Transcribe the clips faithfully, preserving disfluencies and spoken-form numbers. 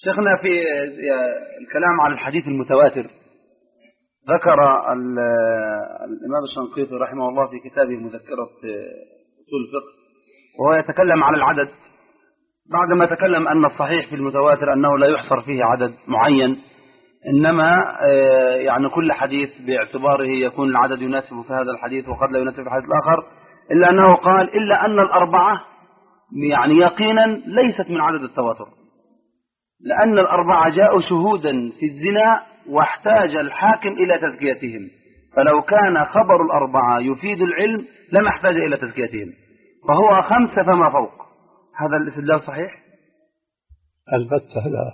شيخنا في الكلام على الحديث المتواتر ذكر الإمام الشنقيطي رحمه الله في كتابه مذكرة أصول الفقه وهو يتكلم على العدد بعدما تكلم أن الصحيح في المتواتر أنه لا يحصر فيه عدد معين، إنما يعني كل حديث باعتباره يكون العدد يناسب في هذا الحديث وقد لا يناسب في الحديث الآخر، إلا أنه قال إلا أن الأربعة يعني يقينا ليست من عدد التواتر، لأن الأربعة جاءوا شهودا في الزنا واحتاج الحاكم إلى تزكيتهم، فلو كان خبر الأربعة يفيد العلم لما احتاج إلى تزكيتهم، فهو خمسة فما فوق. هذا الاستدلال صحيح؟ البتة لا،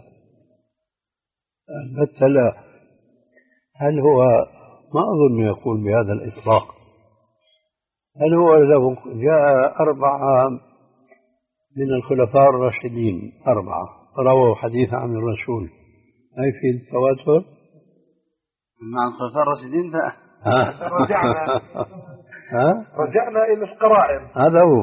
البتة لا. هل هو ما أظن يقول بهذا الإطلاق؟ هل هو لو جاء أربعة من الخلفاء الراشدين أربعة رووا حديث عن الرسول أي في التواتر؟ مع الخلفاء الراشدين لا. رجعنا رجعنا إلى القرائن. هذا هو.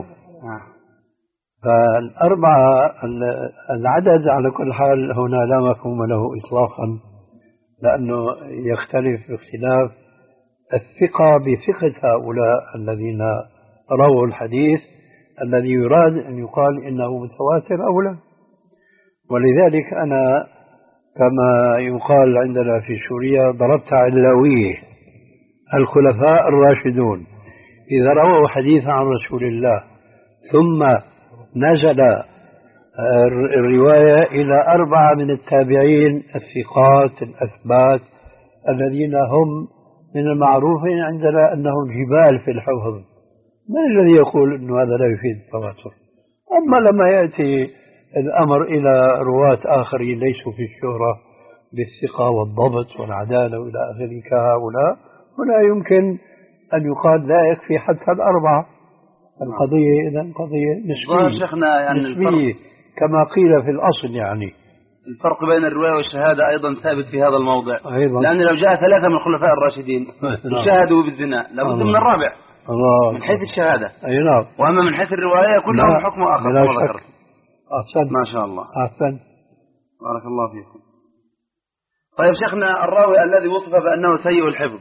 فالأربعة العدد على كل حال هنا لا مفهوم له إطلاقا، لأنه يختلف باختلاف الثقة بثقة هؤلاء الذين رووا الحديث الذي يراد أن يقال إنه متواتر أو لا. ولذلك أنا كما يقال عندنا في سوريا ضربت علويه الخلفاء الراشدون إذا رووا حديث عن رسول الله ثم نزل الرواية إلى أربعة من التابعين الثقات الأثبات الذين هم من المعروفين عندنا أنهم جبال في الحفظ، من الذي يقول أن هذا لا يفيد التواتر؟ أما لما يأتي الأمر إلى رواة آخرين ليسوا في الشهرة بالثقة والضبط والعدالة وإلى آخره كهؤلاء، هنا يمكن أن يقال لا يكفي حتى الأربعة. القضية إذن قضية نسبية، شيخنا يعني نسبية كما قيل في الأصل. يعني الفرق بين الرواية والشهادة أيضا ثابت في هذا الموضع أيضا. لأن لو جاء ثلاثة من الخلفاء الراشدين شهدوا بالزنا لابد من الرابع الله. من حيث الشهادة أي نعم، وأما من حيث الرواية كلهم حكم آخر كما ذكرت. أحسن ما شاء الله، أحسن، بارك الله فيكم. طيب شيخنا، الراوي الذي وصف بأنه سيء الحفظ،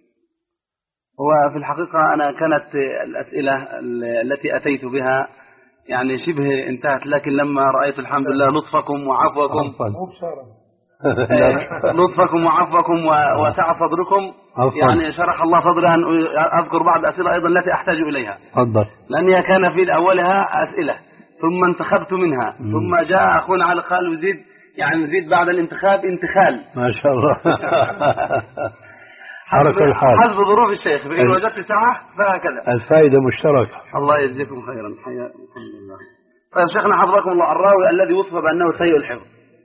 هو في الحقيقة أنا كانت الأسئلة التي أتيت بها يعني شبه انتهت، لكن لما رأيت الحمد لله لطفكم وعفوكم لطفكم وعفوكم وسع صدركم يعني شرح الله صدري أن أذكر بعض الأسئلة أيضا التي أحتاج إليها، لأنها كان في أولها أسئلة ثم انتخبت منها م. ثم جاء أخونا على قال وزيد يعني نزيد بعد الانتخاب انتخال ما شاء الله. حسب حسب ظروف الشيخ، فإن وجدت ساعة فهكذا الفائدة مشتركة. الله يجزيكم خيرا. الحمد لله. طيب شيخنا حفظكم الله، الراوي الذي وصف بأنه سيء الحفظ،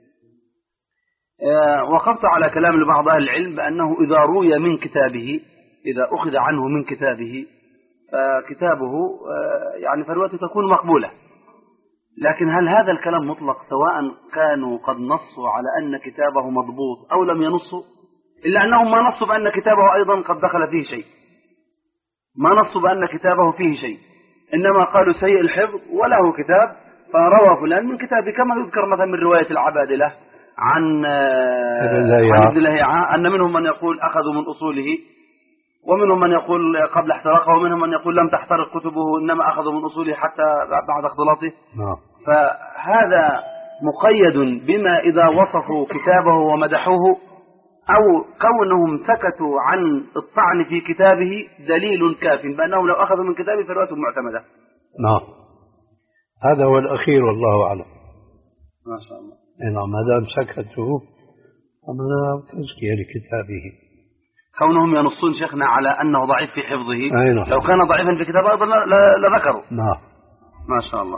آه وقفت على كلام لبعض أهل العلم بأنه إذا روي من كتابه، إذا أخذ عنه من كتابه فكتابه آه يعني فرواته تكون مقبولة، لكن هل هذا الكلام مطلق سواء كانوا قد نصوا على أن كتابه مضبوط أو لم ينصوا؟ إلا أنهم ما نصوا بأن كتابه أيضا قد دخل فيه شيء، ما نصوا بأن كتابه فيه شيء، إنما قالوا سيء الحفظ وله كتاب فروى فلان من كتابه، كما يذكر مثلا من رواية العبادلة عن ابن لهيعة أن منهم من يقول أخذوا من أصوله، ومنهم من يقول قبل احتراقه، ومنهم من يقول لم تحترق كتبه إنما أخذوا من أصوله حتى بعد اختلاطه. فهذا مقيد بما إذا وصفوا كتابه ومدحوه، أو كونهم سكتوا عن الطعن في كتابه دليل كاف بأنهم لو أخذوا من كتابه فرواته معتمدة. نعم، هذا هو الأخير والله أعلم. ما شاء الله. نعم، ما دام سكتوا فمن تزكية لكتابه. كونهم ينصون شيخنا على أنه ضعيف في حفظه، نعم. لو كان ضعيفا في كتابه أيضا لذكروا. نعم، ما شاء الله.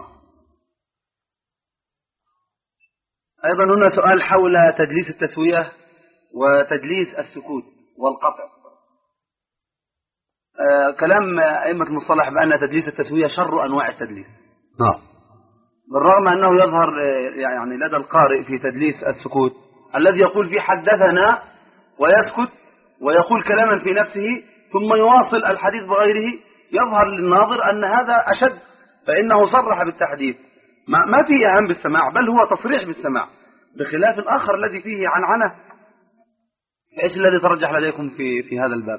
أيضا هنا سؤال حول تدليس التسوية وتدليس السكوت والقطع. آه كلام أئمة المصطلح بأن تدليس التسوية شر أنواع التدليس. نعم. بالرغم أنه يظهر يعني لدى القارئ في تدليس السكوت الذي يقول فيه حدثنا ويسكت ويقول كلاما في نفسه ثم يواصل الحديث بغيره، يظهر للناظر أن هذا أشد، فإنه صرح بالتحديث، ما, ما فيه أهم بالسماع، بل هو تصريح بالسماع. بخلاف الآخر الذي فيه عنعنة. إيش الذي ترجح لديكم في في هذا الباب؟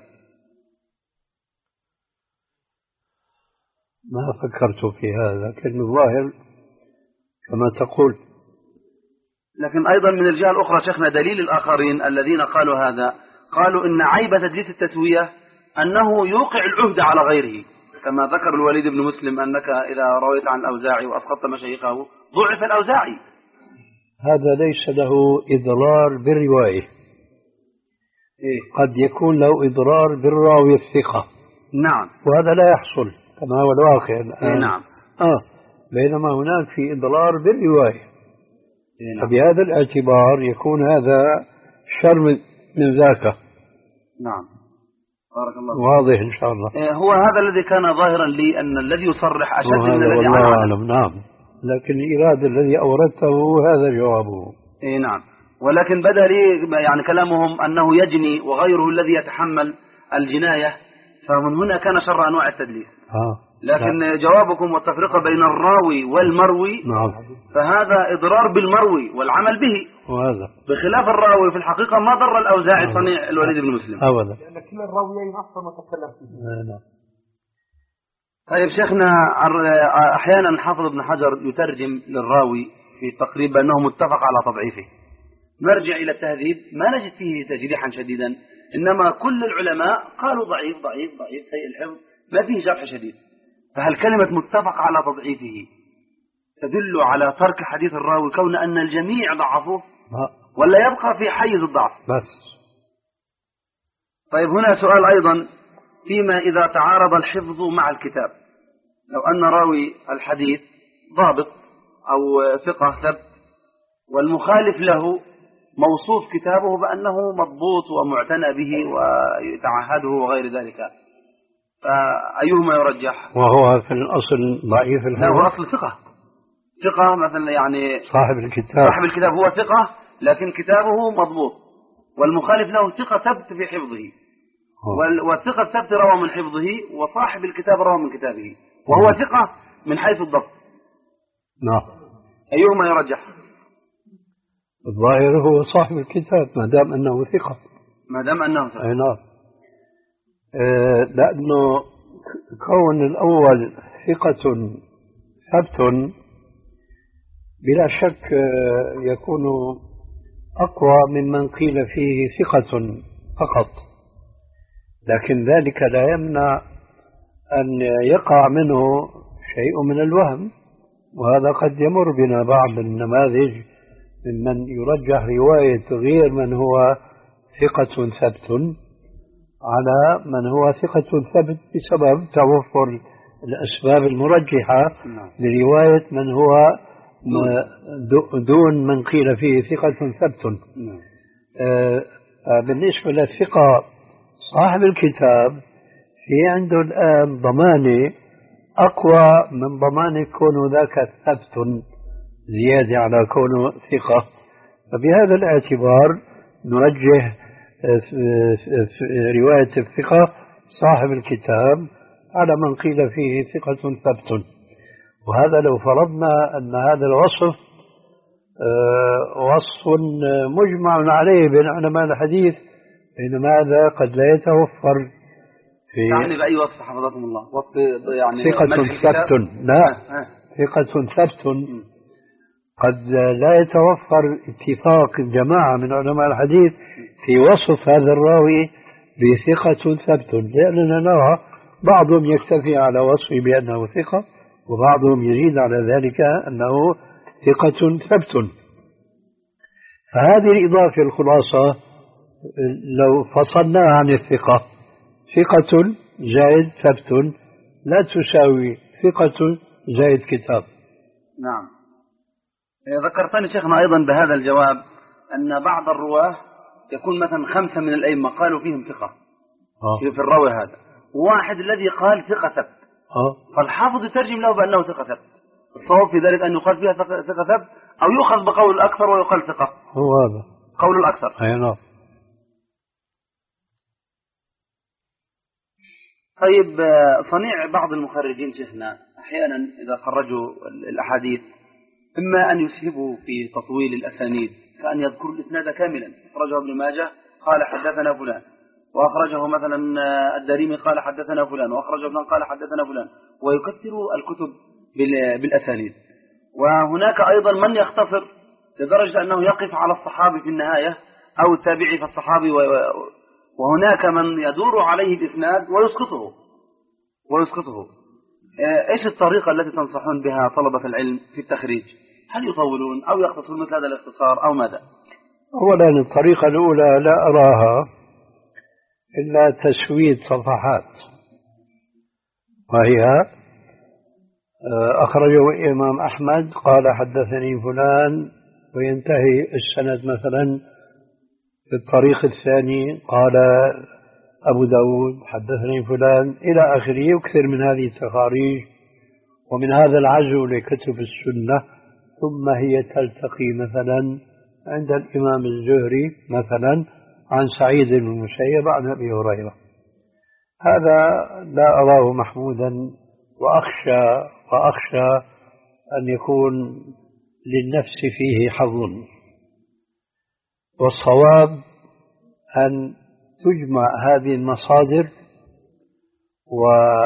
ما فكرت في هذا، لكن الظاهر كما تقول. لكن أيضا من الجهة الأخرى شيخنا دليل الآخرين الذين قالوا هذا، قالوا إن عيب تدليس التسوية أنه يوقع العهد على غيره، كما ذكر الوليد بن مسلم أنك إذا رويت عن الأوزاعي وأسقطت مشايخه ضعف الأوزاعي. هذا ليس له إضرار بالرواية. إيه؟ قد يكون له إضرار بالراوي الثقة. نعم. وهذا لا يحصل كما هو الواقع الآن. إيه نعم. آه. بينما هناك في إضرار بالرواية. إيه نعم. فبهذا الاعتبار يكون هذا شر من ذاك. نعم. بارك الله. واضح إن شاء الله. إيه هو هذا الذي كان ظاهرا لي أن الذي يصرح أشد من الذي والله أعلم. نعم. لكن الإرادة الذي أوردته هذا جوابه. إيه نعم. ولكن بدا لي يعني كلامهم أنه يجني وغيره الذي يتحمل الجناية، فمن هنا كان شر أنواع التدليس. آه. لكن لا. جوابكم والتفرقة بين الراوي والمروي، نعم. فهذا إضرار بالمروي والعمل به، وهذا بخلاف الراوي في الحقيقة ما ضر الأوزاعي صنيع الوليد بن مسلم أبدا، لأن كلا الراويين أصلا متكلم فيه. نعم. طيب شيخنا، أحيانا حافظ ابن حجر يترجم للراوي في تقريبا أنه متفق على تضعيفه، نرجع إلى التهذيب ما نجد فيه تجريحا شديدا، إنما كل العلماء قالوا ضعيف ضعيف ضعيف سيء الحفظ، ما فيه جرح شديد. فهل كلمة متفق على تضعيفه تدل على ترك حديث الراوي كون أن الجميع ضعفوه، ولا يبقى في حيز الضعف بس؟ طيب هنا سؤال أيضا، فيما إذا تعارض الحفظ مع الكتاب، لو أن راوي الحديث ضابط أو ثقة ثبت والمخالف له موصوف كتابه بأنه مضبوط ومعتنى به ويتعهده وغير ذلك، فأيهما يرجح؟ وهو في الأصل ضعيف الحفظ؟ لا، هو أصل ثقة، ثقة مثلا، يعني صاحب الكتاب صاحب الكتاب هو ثقة لكن كتابه مضبوط، والمخالف له ثقة ثبت في حفظه، والثقة الثبت روى من حفظه، وصاحب الكتاب روى من كتابه، وهو ثقة من حيث الضبط. نعم. أيهما يرجح؟ الظاهر هو صاحب الكتاب ما دام أنه ثقة. ما دام أنه ثقة. أي نعم. آه لأنه كون الأول ثقة ثبت بلا شك آه يكون أقوى ممن قيل فيه ثقة فقط، لكن ذلك لا يمنع أن يقع منه شيء من الوهم، وهذا قد يمر بنا بعض النماذج ممن يرجح رواية غير من هو ثقة ثبت على من هو ثقة ثبت بسبب توفر الأسباب المرجحة لرواية من هو دون من قيل فيه ثقة ثبت. بالنسبة للثقة صاحب الكتاب في عنده الآن ضمانة أقوى من ضمان كون ذاك ثبت زيادة على كونه ثقة، فبهذا الاعتبار نرجح رواية الثقة صاحب الكتاب على من قيل فيه ثقة ثبت. وهذا لو فرضنا أن هذا الوصف وصف مجمع عليه بين علماء الحديث، بينما هذا قد لا يتوفر في. يعني بأي وصف حفظكم الله؟ وصف يعني ثقة ثبت، لا ثقة ثبت قد لا يتوفر اتفاق الجماعة من علماء الحديث في وصف هذا الراوي بثقة ثبت، لأننا نرى بعضهم يكتفي على وصفه بأنه ثقة، وبعضهم يزيد على ذلك أنه ثقة ثبت. فهذه الإضافة الخلاصة لو فصلناها عن الثقة، ثقة زائد ثبت لا تساوي ثقة زائد كتاب. نعم. ذكرتني شيخنا أيضا بهذا الجواب أن بعض الرواه يكون مثلا خمسة من الأئمة قالوا فيهم ثقة آه. في الراوي هذا، واحد الذي قال ثقة ثبت، آه. فالحافظ يترجم له بأنه ثقة ثبت. الصواب في ذلك أن يقال فيها ثقة ثبت، أو يؤخذ بقول الأكثر ويقال ثقة. هو هذا قول الأكثر. أي نعم. طيب صنيع بعض المخرجين شيخنا أحيانا إذا خرجوا الأحاديث إما أن يسهبوا في تطويل الأسانيد كأن يذكر الإسناد كاملا، أخرجه ابن ماجه قال حدثنا فلان، وأخرجه مثلا الدارمي قال حدثنا فلان، وأخرجه فلان قال حدثنا فلان، ويكثر الكتب بالأسانيد. وهناك أيضا من يختصر لدرجة أنه يقف على الصحابي في النهاية أو التابعي في الصحابي، وهناك من يدور عليه الإسناد ويسقطه ويسقطه إيش الطريقة التي تنصحون بها طلبة العلم في التخريج؟ هل يطولون أو يختصرون مثل هذا الاختصار أو ماذا؟ أولا الطريقة الأولى لا أراها إلا تسويد صفحات، وهي أخرجه الإمام أحمد قال حدثني فلان، وينتهي السند مثلا في الطريق الثاني قال أبو داود حدثني فلان إلى آخره. يكثر من هذه التخاريج ومن هذا العزو لكتب السنة، ثم هي تلتقي مثلا عند الإمام الزهري مثلا عن سعيد بن المسيب عن أبي هريرة. هذا لا أراه محمودا، وأخشى وأخشى أن يكون للنفس فيه حظ. والصواب أن تجمع هذه المصادر و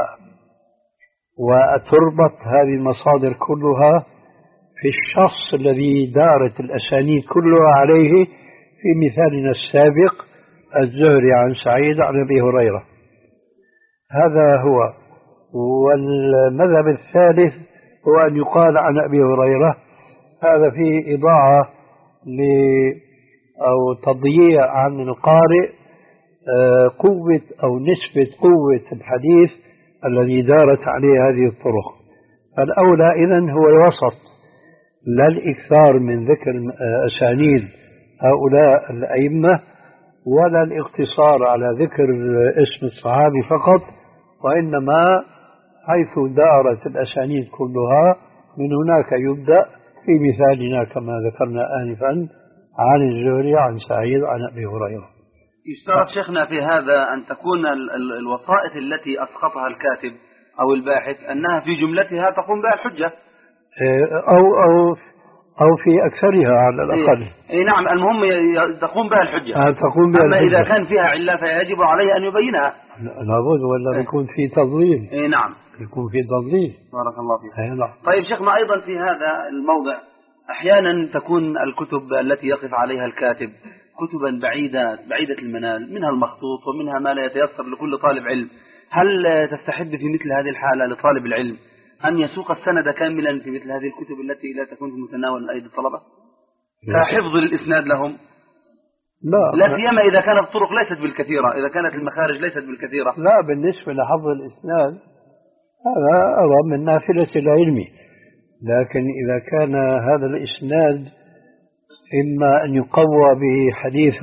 وتربط هذه المصادر كلها في الشخص الذي دارت الأسانيد كلها عليه، في مثالنا السابق الزهري عن سعيد عن أبي هريرة. هذا هو. والمذهب الثالث هو أن يقال عن أبي هريرة، هذا فيه إضاعة ل أو تضييع عن القارئ قوة أو نسبة قوة الحديث الذي دارت عليه هذه الطرق. فالأولى إذن هو الوسط، لا الإكثار من ذكر أسانيد هؤلاء الأئمة، ولا الاقتصار على ذكر اسم الصحابي فقط، وإنما حيث دارت الأسانيد كلها من هناك يبدأ، في مثالنا كما ذكرنا آنفا عن الزهري عن سعيد عن أبي هريرة. يشترط شيخنا في هذا أن تكون ال ال الوسائط التي أسقطها الكاتب أو الباحث أنها في جملتها تقوم بها الحجة، أو أو أو في أكثرها على الأقل. أي نعم، المهم تقوم بها الحجة. تقوم بها أما الحجة. إذا كان فيها علة فيجب عليه أن يبينها. لابد، ولا يكون في تضليل. أي نعم، يكون في تضليل. بارك الله فيك. نعم. طيب شيخنا، أيضا في هذا الموضع أحيانا تكون الكتب التي يقف عليها الكاتب كتبا بعيدة بعيدة المنال، منها المخطوط ومنها ما لا يتيسر لكل طالب علم. هل تستحب في مثل هذه الحالة لطالب العلم أن يسوق السند كاملا في مثل هذه الكتب التي لا تكون في متناول أيدي الطلبة كحفظ الإسناد لهم؟ لا لا سيما إذا كانت الطرق ليست بالكثيرة، إذا كانت المخارج ليست بالكثيرة. لا، بالنسبة لحفظ الإسناد هذا أرى من نافلة العلم، لكن إذا كان هذا الإسناد إما أن يقوى به حديث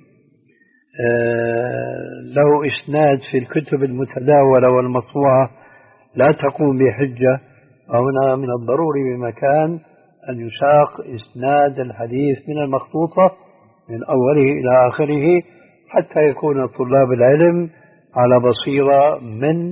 له إسناد في الكتب المتداولة والمطبوعة لا تقوم بحجة، فهنا من الضروري بمكان أن يساق إسناد الحديث من المخطوطة من أوله إلى آخره، حتى يكون طلاب العلم على بصيرة من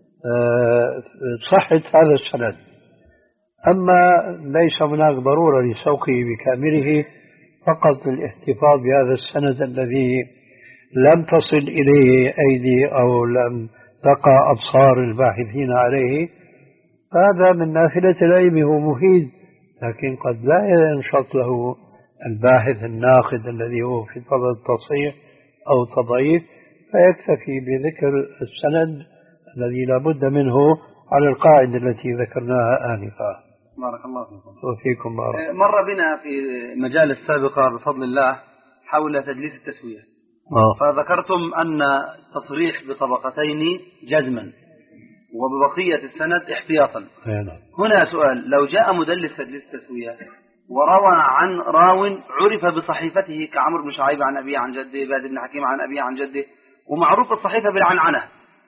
صحة هذا السند. أما ليس هناك ضرورة لسوقه بكامله، فقط الاحتفاظ بهذا السند الذي لم تصل إليه أيدي أو لم تقع أبصار الباحثين عليه، هذا من نافلة العلم هو مفيد، لكن قد لا ينشط له الباحث الناقد الذي هو في طلب التصحيح أو تضعيف، فيكتفي بذكر السند الذي لا بد منه على القاعدة التي ذكرناها آنفا. بارك الله فيكم. وفيكم بارك. مر بنا في مجال السابقة بفضل الله حول تدليس التسوية، آه. فذكرتم أن تصريح بطبقتين جزما وببقية السند احتياطا. هنا. هنا سؤال: لو جاء مدلس تدليس التسوية وروى عن راو عرف بصحيفته كعمرو بن شعيب عن أبيه عن جده، باد بن حكيم عن أبيه عن جده، ومعروف الصحيفة بالعنعنة،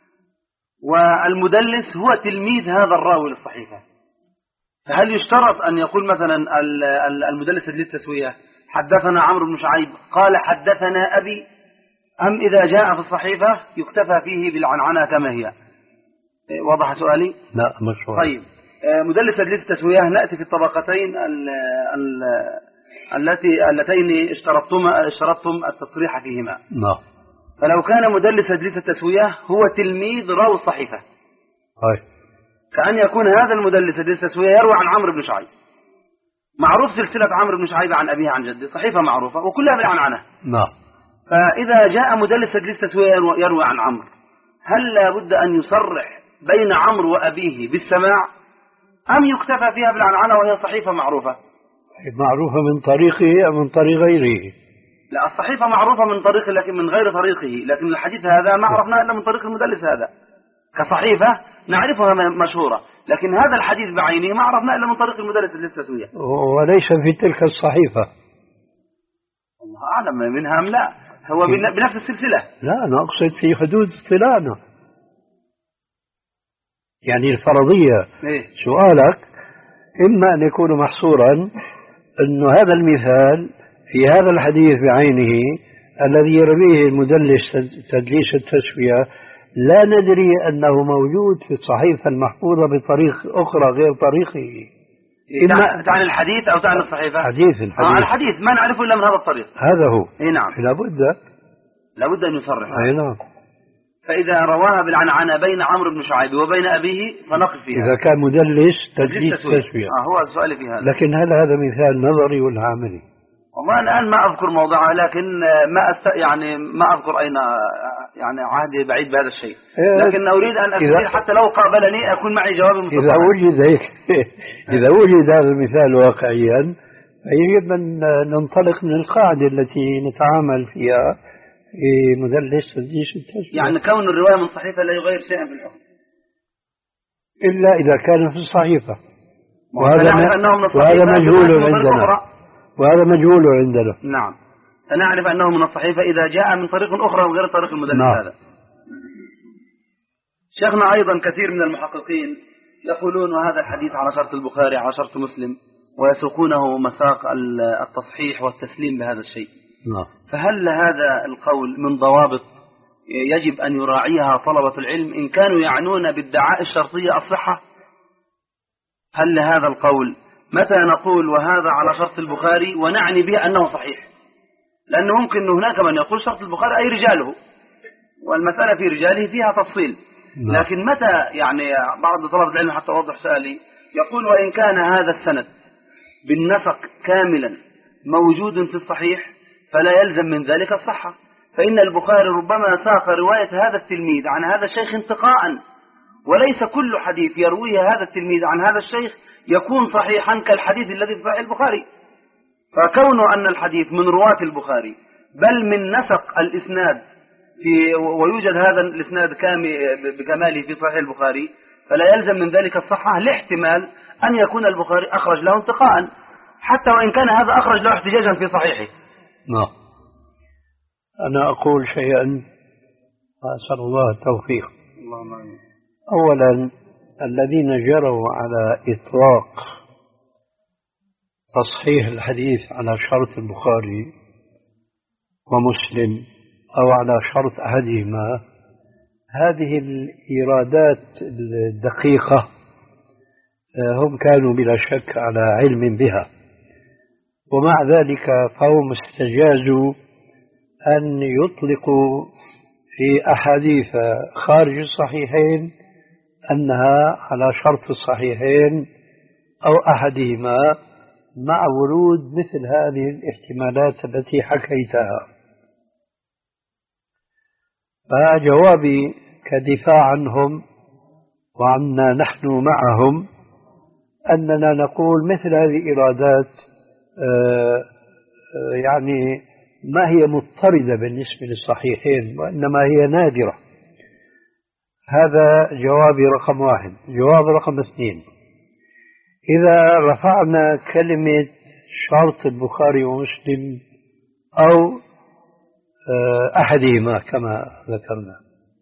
والمدلس هو تلميذ هذا الراوي للصحيفة، فهل يشترط أن يقول مثلا المدلس تدليس التسوية حدثنا عمرو بن شعيب قال حدثنا أبي، أم إذا جاء في الصحيفة يكتفى فيه بالعنعنة كما هي؟ وضح سؤالي؟ لا مشروع. طيب، مدلس تدليس التسوية، نأتي في الطبقتين ال ال التي اللتين اشترطتم اشترطتم التصريح فيهما. نعم. فلو كان مدلس تدليس التسوية هو تلميذ راوي الصحيفة. هاي. كأن يكون هذا المدلس تدليس التسوية يروي عن عمرو بن شعيب. معروف سلسلة عمرو بن شعيب عن أبيه عن جده، صحيفة معروفة وكلها بالعنعنة. نعم. فإذا جاء مدلس تدليس التسوية يروي عن عمرو، هل لابد أن يصرح بين عمرو وأبيه بالسماع أم يكتفى فيها بالعنعنة وهي صحيفة معروفة؟ معروفة من طريقه أو من طريق غيره؟ لا، الصحيفة معروفة من طريقه لكن من غير طريقه، لكن الحديث هذا ما عرفناه إلا من طريق المدلس هذا. كصحيفة نعرفها مشهورة، لكن هذا الحديث بعينه ما عرفناه إلا من طريق المدلس للتسوية. وليس في تلك الصحيفة. الله أعلم منها أم لا، هو بنفس السلسلة. لا، أنا أقصد في حدود اطلاعنا، يعني الفرضية. إيه؟ سؤالك إما أن يكون محصورا أن هذا المثال في هذا الحديث بعينه الذي يرويه المدلس تدليس التسوية لا ندري أنه موجود في الصحيفة المحفوظة بطريق أخرى غير طريقه. إما تعني الحديث أو تعني الصحيفة؟ حديث الحديث. آه الحديث ما نعرفه إلا من هذا الطريق. هذا هو. إيه نعم. لابد لابد أن يصرح. أي نعم. فإذا رواها بالعنعنة بين عمرو بن شعيب وبين أبيه فنقف فيها. إذا كان مدلس تدليس التسوية. آه هو السؤال في هذا. لكن هل هذا مثال نظري ولا عملي؟ والله الآن ما أذكر موضعه، لكن ما أست... يعني ما أذكر أين يعني عهدي بعيد بهذا الشيء، لكن أريد أن أستطيع حتى لو قابلني أكون معي جواب مستطاع. إذا وجد هيك إذا وجد هذا المثال واقعيا فيجب أن ننطلق من القاعدة التي نتعامل فيها في مدلس تدليس التسوية. يعني كون الرواية من صحيفة لا يغير شيئا في الحكم إلا إذا كان في الصحيفة، وهذا, وهذا مجهول عندنا وهذا مجهول عندنا. نعم، سنعرف أنه من الصحيفة إذا جاء من طريق أخرى وغير طريق المدلس. نعم. هذا شيخنا أيضا كثير من المحققين يقولون هذا الحديث على شرط البخاري على شرط مسلم، ويسوقونه مساق التصحيح والتسليم بهذا الشيء. نعم. فهل هذا القول من ضوابط يجب أن يراعيها طلبة العلم إن كانوا يعنون بالدعاء الشرطية الصحة؟ هل هذا القول متى نقول وهذا على شرط البخاري ونعني به أنه صحيح؟ لأنه ممكن هناك من يقول شرط البخاري أي رجاله، والمسألة في رجاله فيها تفصيل. لكن متى يعني بعض طلبة العلم حتى أوضح سؤالي يقول وإن كان هذا السند بالنسق كاملا موجود في الصحيح فلا يلزم من ذلك الصحة، فإن البخاري ربما ساق رواية هذا التلميذ عن هذا الشيخ انتقاء، وليس كل حديث يرويه هذا التلميذ عن هذا الشيخ يكون صحيحا كالحديث الذي في صحيح البخاري. فكون أن الحديث من رواة البخاري بل من نسق الإسناد في ويوجد هذا الإسناد بكماله في صحيح البخاري فلا يلزم من ذلك الصحة، لاحتمال أن يكون البخاري أخرج له انتقاء حتى وإن كان هذا أخرج له احتجاجا في صحيحه. نعم. أنا أقول شيئا أسأل الله التوفيق. اللهم آمين. أولا الذين جروا على إطلاق تصحيح الحديث على شرط البخاري ومسلم أو على شرط أحدهما، هذه الإيرادات الدقيقة هم كانوا بلا شك على علم بها، ومع ذلك فهم استجازوا أن يطلقوا في أحاديث خارج الصحيحين أنها على شرط الصحيحين أو أحدهما، مع ورود مثل هذه الاحتمالات التي حكيتها. فجوابي كدفاع عنهم وعنا نحن معهم أننا نقول مثل هذه الإيرادات يعني ما هي مضطردة بالنسبة للصحيحين وإنما هي نادرة. هذا جوابي رقم واحد. جواب رقم اثنين، إذا رفعنا كلمة شرط البخاري ومسلم أو أحدهما كما ذكرنا،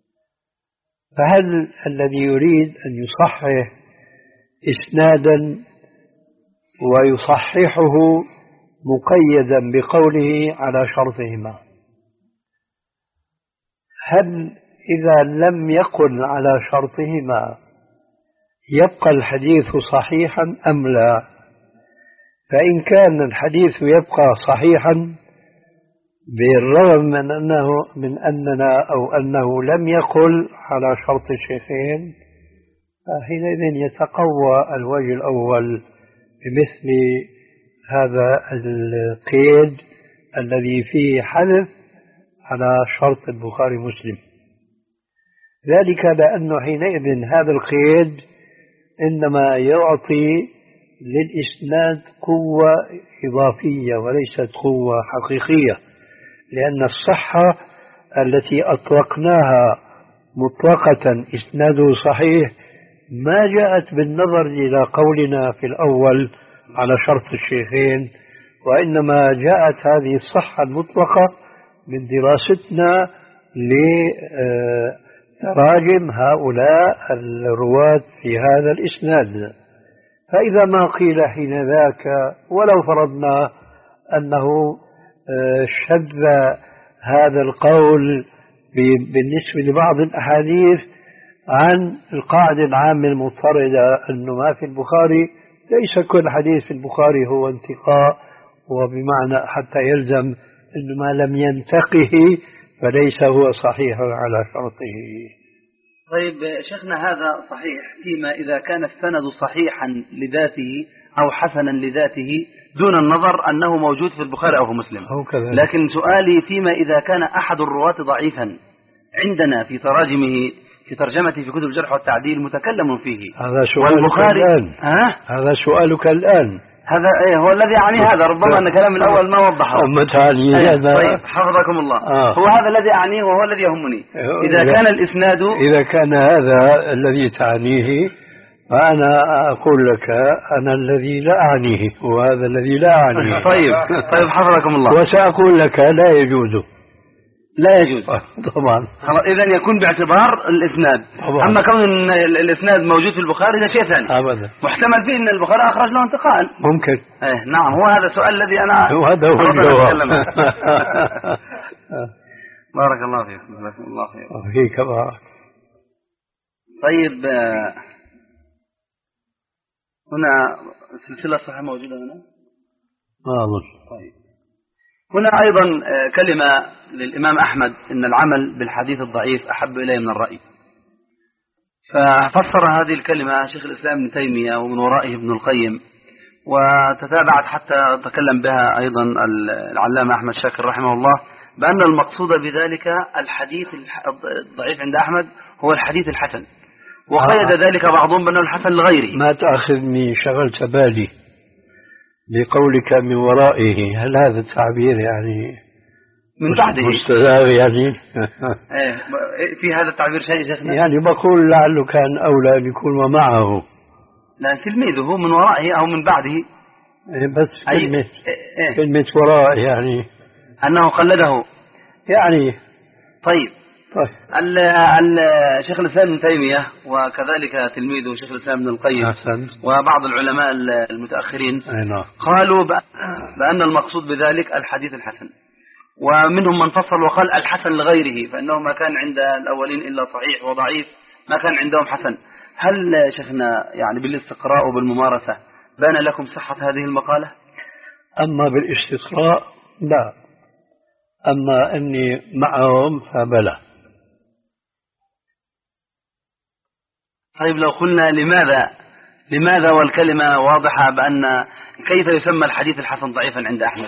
فهل الذي يريد أن يصحح إسنادا ويصححه مقيدا بقوله على شرطهما، هل إذا لم يقل على شرطهما يبقى الحديث صحيحا أم لا؟ فإن كان الحديث يبقى صحيحا بالرغم من أنه من أننا أو أنه لم يقل على شرط الشيخين، فحينئذ يتقوى الوجه الأول بمثل هذا القيد الذي فيه حذف على شرط البخاري مسلم، ذلك لأنه حينئذ هذا القيد إنما يعطي للإسناد قوة إضافية وليست قوة حقيقية، لأن الصحة التي أطلقناها مطلقة إسناده صحيح ما جاءت بالنظر إلى قولنا في الأول على شرط الشيخين، وإنما جاءت هذه الصحة المطلقة من دراستنا لتراجم هؤلاء الرواة في هذا الإسناد. فإذا ما قيل حين ذاك ولو فرضنا أنه شذ هذا القول بالنسبة لبعض الأحاديث عن القاعدة العامة المضطردة أنه ما في البخاري، ليس كل حديث في البخاري هو انتقاء، وبمعنى حتى يلزم أنه ما لم ينتقه فليس هو صحيح على شرطه. طيب شيخنا، هذا صحيح فيما إذا كان السند صحيحا لذاته أو حسنا لذاته دون النظر أنه موجود في البخاري أو في مسلم، لكن سؤالي فيما إذا كان أحد الرواة ضعيفا عندنا في تراجمه في ترجمته في كتب الجرح والتعديل متكلم فيه، هذا سؤالك الآن. ها؟ هذا سؤالك الآن. هذا إيه هو الذي يعني هذا، ربما أن كلام الأول ما وضحه. أيه طيب حفظكم الله. آه. هو هذا الذي أعنيه وهو الذي يهمني. إذا كان الإسناد إذا كان هذا الذي تعنيه فأنا أقول لك أنا الذي لا أعنيه وهذا الذي لا أعنيه. طيب طيب حفظكم الله. وسأقول لك لا يجوز. لا يجوز طبعا. إذا يكون باعتبار الإسناد طبعا. أما كون الإسناد موجود في البخاري ده شيء ثاني أبدا. محتمل فيه أن البخاري أخرج له انتقاء ممكن. إيه نعم، هو هذا السؤال الذي أنا وهذا هو الجواب. بارك الله فيك. بارك الله فيك. فيك بارك. طيب هنا السلسلة الصحيحة موجودة هنا؟ ما أظن. طيب هنا أيضا كلمة للإمام أحمد إن العمل بالحديث الضعيف أحب إليه من الرأي، ففسر هذه الكلمة شيخ الإسلام ابن تيمية ومن ورائه ابن القيم، وتتابعت حتى تكلم بها أيضا العلامة أحمد شاكر رحمه الله بأن المقصود بذلك الحديث الضعيف عند أحمد هو الحديث الحسن، وقيد آه. ذلك بعضهم بأنه الحسن لغيره. ما تأخذني شغلت بالي بقولك من ورائه، هل هذا التعبير يعني من بعده مستدار يعني؟ في هذا التعبير شيء شيخنا؟ يعني بقول لعله كان أولى أن يكون ومعه. لا تلميذه من ورائه أو من بعده. بس كلمة كلمة وراء يعني أنه قلده يعني. طيب طيب الشيخ الإسلام ابن تيمية وكذلك تلميذه شيخ الإسلام ابن القيم أحسن. وبعض العلماء المتأخرين قالوا بأن المقصود بذلك الحديث الحسن، ومنهم من فصل وقال الحسن لغيره، فإنه ما كان عند الأولين إلا صحيح وضعيف، ما كان عندهم حسن. هل شيخنا يعني بالاستقراء وبالممارسة بان لكم صحة هذه المقالة؟ أما بالاستقراء لا، أما أني معهم فبلا. طيب لو قلنا لماذا لماذا والكلمة واضحة بأن كيف يسمى الحديث الحسن ضعيفا عند أحمد؟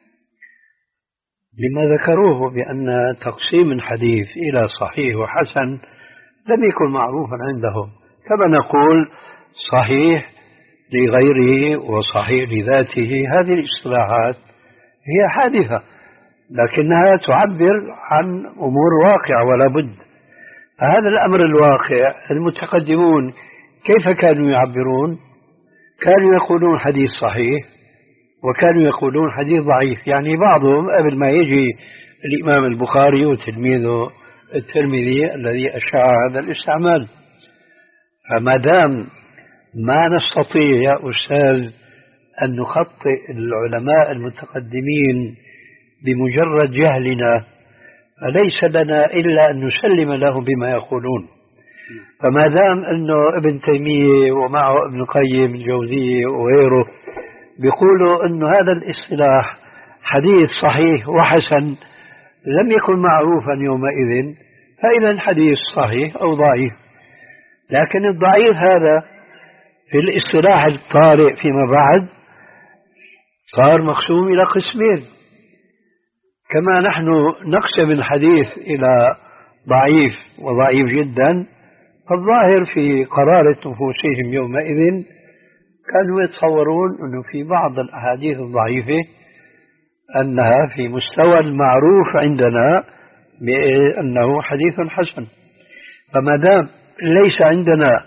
لما ذكروه بأن تقسيم الحديث إلى صحيح وحسن لم يكن معروفا عندهم، كما نقول صحيح لغيره وصحيح لذاته، هذه الاصطلاحات هي حادثة لكنها تعبر عن أمور واقعة ولا بد. فهذا الأمر الواقع المتقدمون كيف كانوا يعبرون؟ كانوا يقولون حديث صحيح وكانوا يقولون حديث ضعيف، يعني بعضهم قبل ما يجي الإمام البخاري وتلميذه الترمذي الذي أشاع هذا الاستعمال. فما دام ما نستطيع يا أستاذ أن نخطئ العلماء المتقدمين بمجرد جهلنا، فليس لنا إلا أن نسلم لهم بما يقولون. فما دام أنه ابن تيمية ومعه ابن القيم الجوزية وغيره بيقولوا أن هذا الاصطلاح حديث صحيح وحسن لم يكن معروفا يومئذ، فإذا حديث صحيح أو ضعيف. لكن الضعيف هذا في الاصطلاح الطارئ فيما بعد صار مقسوم إلى قسمين، كما نحن نقسم الحديث إلى ضعيف وضعيف جدا. فالظاهر في قرارة نفوسهم يومئذ كانوا يتصورون أنه في بعض الأحاديث الضعيفة أنها في مستوى المعروف عندنا بأنه حديث حسن. فما دام ليس عندنا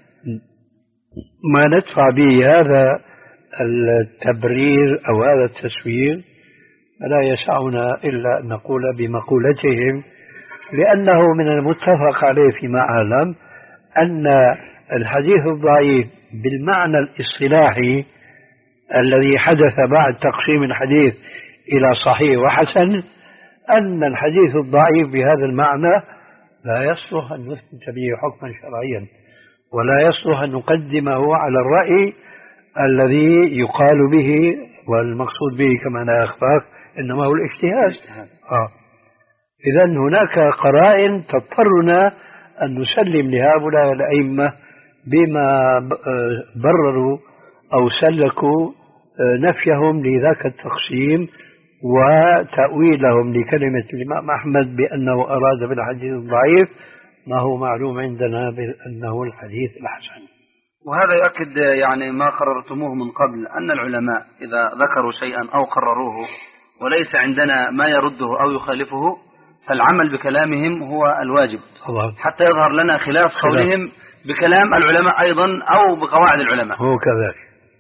ما ندفع به هذا التبرير أو هذا التسوير، فلا يسعنا إلا أن نقول بمقولتهم، لأنه من المتفق عليه فيما أعلم أن الحديث الضعيف بالمعنى الاصطلاحي الذي حدث بعد تقسيم الحديث إلى صحيح وحسن، أن الحديث الضعيف بهذا المعنى لا يصلح أن نثبت به حكما شرعيا، ولا يصلح أن نقدمه على الرأي الذي يقال به والمقصود به كما لا يخفاك إنما هو الاجتهاد. آه. إذن هناك قرائن تضطرنا أن نسلم لهؤلاء الأئمة بما برروا أو سلكوا نفيهم لذاك التقسيم وتأويلهم لكلمة الإمام أحمد بأنه أراد بالحديث الضعيف ما هو معلوم عندنا بأنه الحديث الحسن. وهذا يؤكد يعني ما قررتموه من قبل، أن العلماء إذا ذكروا شيئا أو قرروه وليس عندنا ما يرده أو يخالفه فالعمل بكلامهم هو الواجب الله. حتى يظهر لنا خلاف قولهم بكلام العلماء أيضا أو بقواعد العلماء. هو كذلك.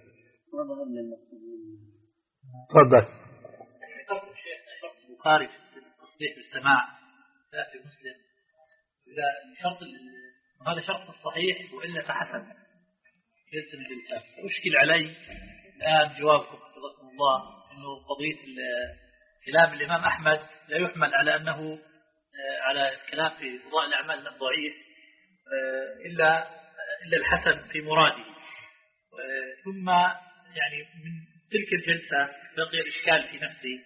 تفضل. ذكرت الشيخ شرط البخاري في التصريح بالسماع في مسلم، إذا شرط هذا شرط الصحيح وإلا فحسن يلزم الإنسان. أشكل علي الآن جوابكم حفظكم الله إنه قضية كلام الإمام أحمد لا يحمل على أنه على الكلام في قضاء الأعمال الضعيف إلا إلا الحسن في مراده. ثم يعني من تلك الجلسة بقي الإشكال في نفسي.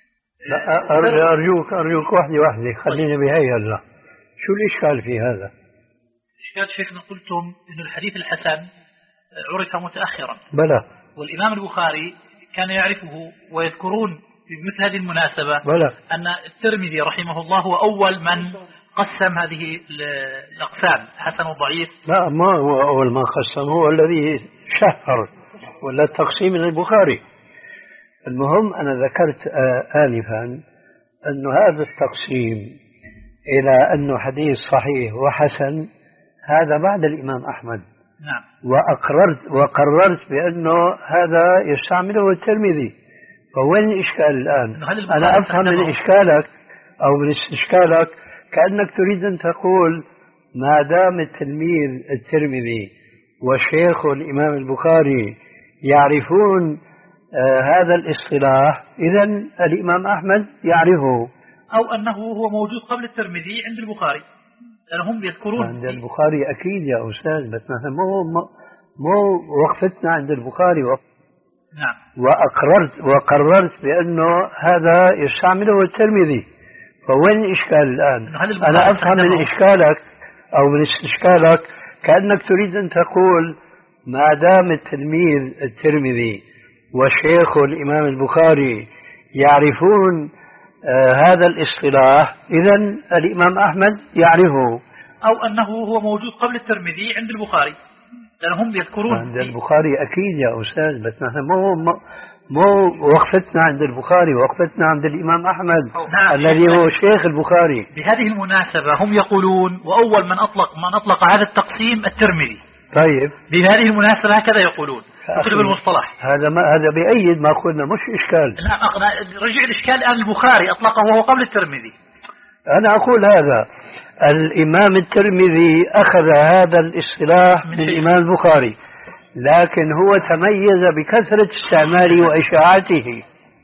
لا أرجوك أرجوك واحدة واحدة خلينا بهي هلا. شو الإشكال في هذا؟ الإشكال شيخنا قلتم إنه الحديث الحسن عرف متأخرا. بلى. والإمام البخاري كان يعرفه، ويذكرون في مثل هذه المناسبة بلى. أن الترمذي رحمه الله هو أول من قسم هذه الأقسام حسن وضعيف. لا، ما هو أول ما قسم، هو الذي شهر ولا التقسيم من البخاري. المهم أنا ذكرت آنفا أن هذا التقسيم إلى أنه حديث صحيح وحسن هذا بعد الإمام أحمد. نعم. وأقررت وقررت بأنه هذا يستعمله الترمذي. فوين الإشكال الآن؟ أنا أفهم من إشكالك أو من استشكالك كأنك تريد أن تقول ما دام التلميذ الترمذي وشيخ الإمام البخاري يعرفون آه هذا الاصطلاح إذا الإمام أحمد يعرفه، أو أنه هو موجود قبل الترمذي عند البخاري لأنهم يذكرون عند البخاري أكيد يا أستاذ، بس مثلا مو مو وقفتنا عند البخاري وقف. نعم. وأقررت وقررت بأنه هذا يستعمله الترمذي. فوين الإشكال الآن؟ أنا أفهم من إشكالك أو من استشكالك كأنك تريد أن تقول ما دام التلميذ الترمذي وشيخ الإمام البخاري يعرفون آه هذا الاصطلاح إذا الإمام أحمد يعرفه، أو أنه هو موجود قبل الترمذي عند البخاري لأنهم يذكرون عند البخاري أكيد يا أستاذ، بس نحن مو مو وقفتنا عند البخاري، وقفتنا عند الإمام أحمد. نعم. الذي هو شيخ البخاري. بهذه المناسبة هم يقولون وأول من أطلق من أطلق هذا التقسيم الترمذي. طيب بهذه المناسبة هكذا يقولون كتب المصطلح. هذا ما هذا بأيد ما قلنا مش إشكال. نعم. رجع الإشكال الآن البخاري أطلقه وهو قبل الترمذي. أنا أقول هذا الإمام الترمذي أخذ هذا الاصطلاح من الإمام البخاري، لكن هو تميز بكثرة استعماله وإشاعته.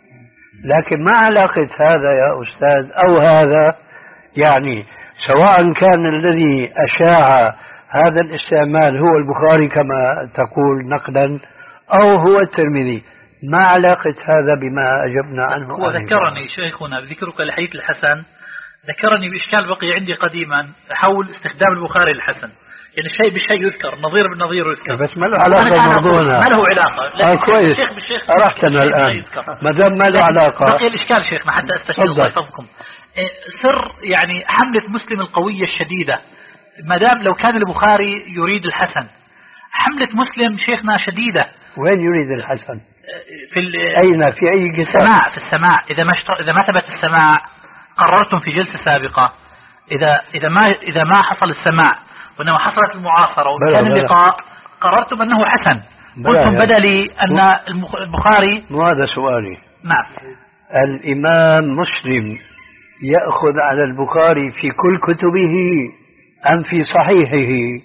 لكن ما علاقة هذا يا أستاذ أو هذا، يعني سواء كان الذي أشاع هذا الاستعمال هو البخاري كما تقول نقلا أو هو الترمذي، ما علاقة هذا بما أجبنا عنه؟ هو ذكرني شيخنا بذكرك لحديث الحسن، ذكرني بإشكال بقي عندي قديما حول استخدام البخاري للحسن، يعني شيء بشيء يذكر، نظير بالنظير يذكر، بس ما له علاقة بموضوعنا، ما له علاقة. آه كويس، عرفتنا الآن ما دام ما له علاقة. بقي الإشكال شيخنا حتى أستشهد الله يحفظكم، سر يعني حملة مسلم القوية الشديدة، ما دام لو كان البخاري يريد الحسن، حملة مسلم شيخنا شديدة. وين يريد الحسن؟ في أين؟ في أي كتاب؟ السماع، في السماع. إذا ما اشتر... إذا ما ثبت السماع قررتم في جلسة سابقة، إذا إذا ما إذا ما حصل السماع وإنما حصلت المعاصرة وكان اللقاء قررتم أنه حسن، قلتم بدلي أن البخاري. وهذا سؤالي. نعم. الإمام مسلم يأخذ على البخاري في كل كتبه أم في صحيحه؟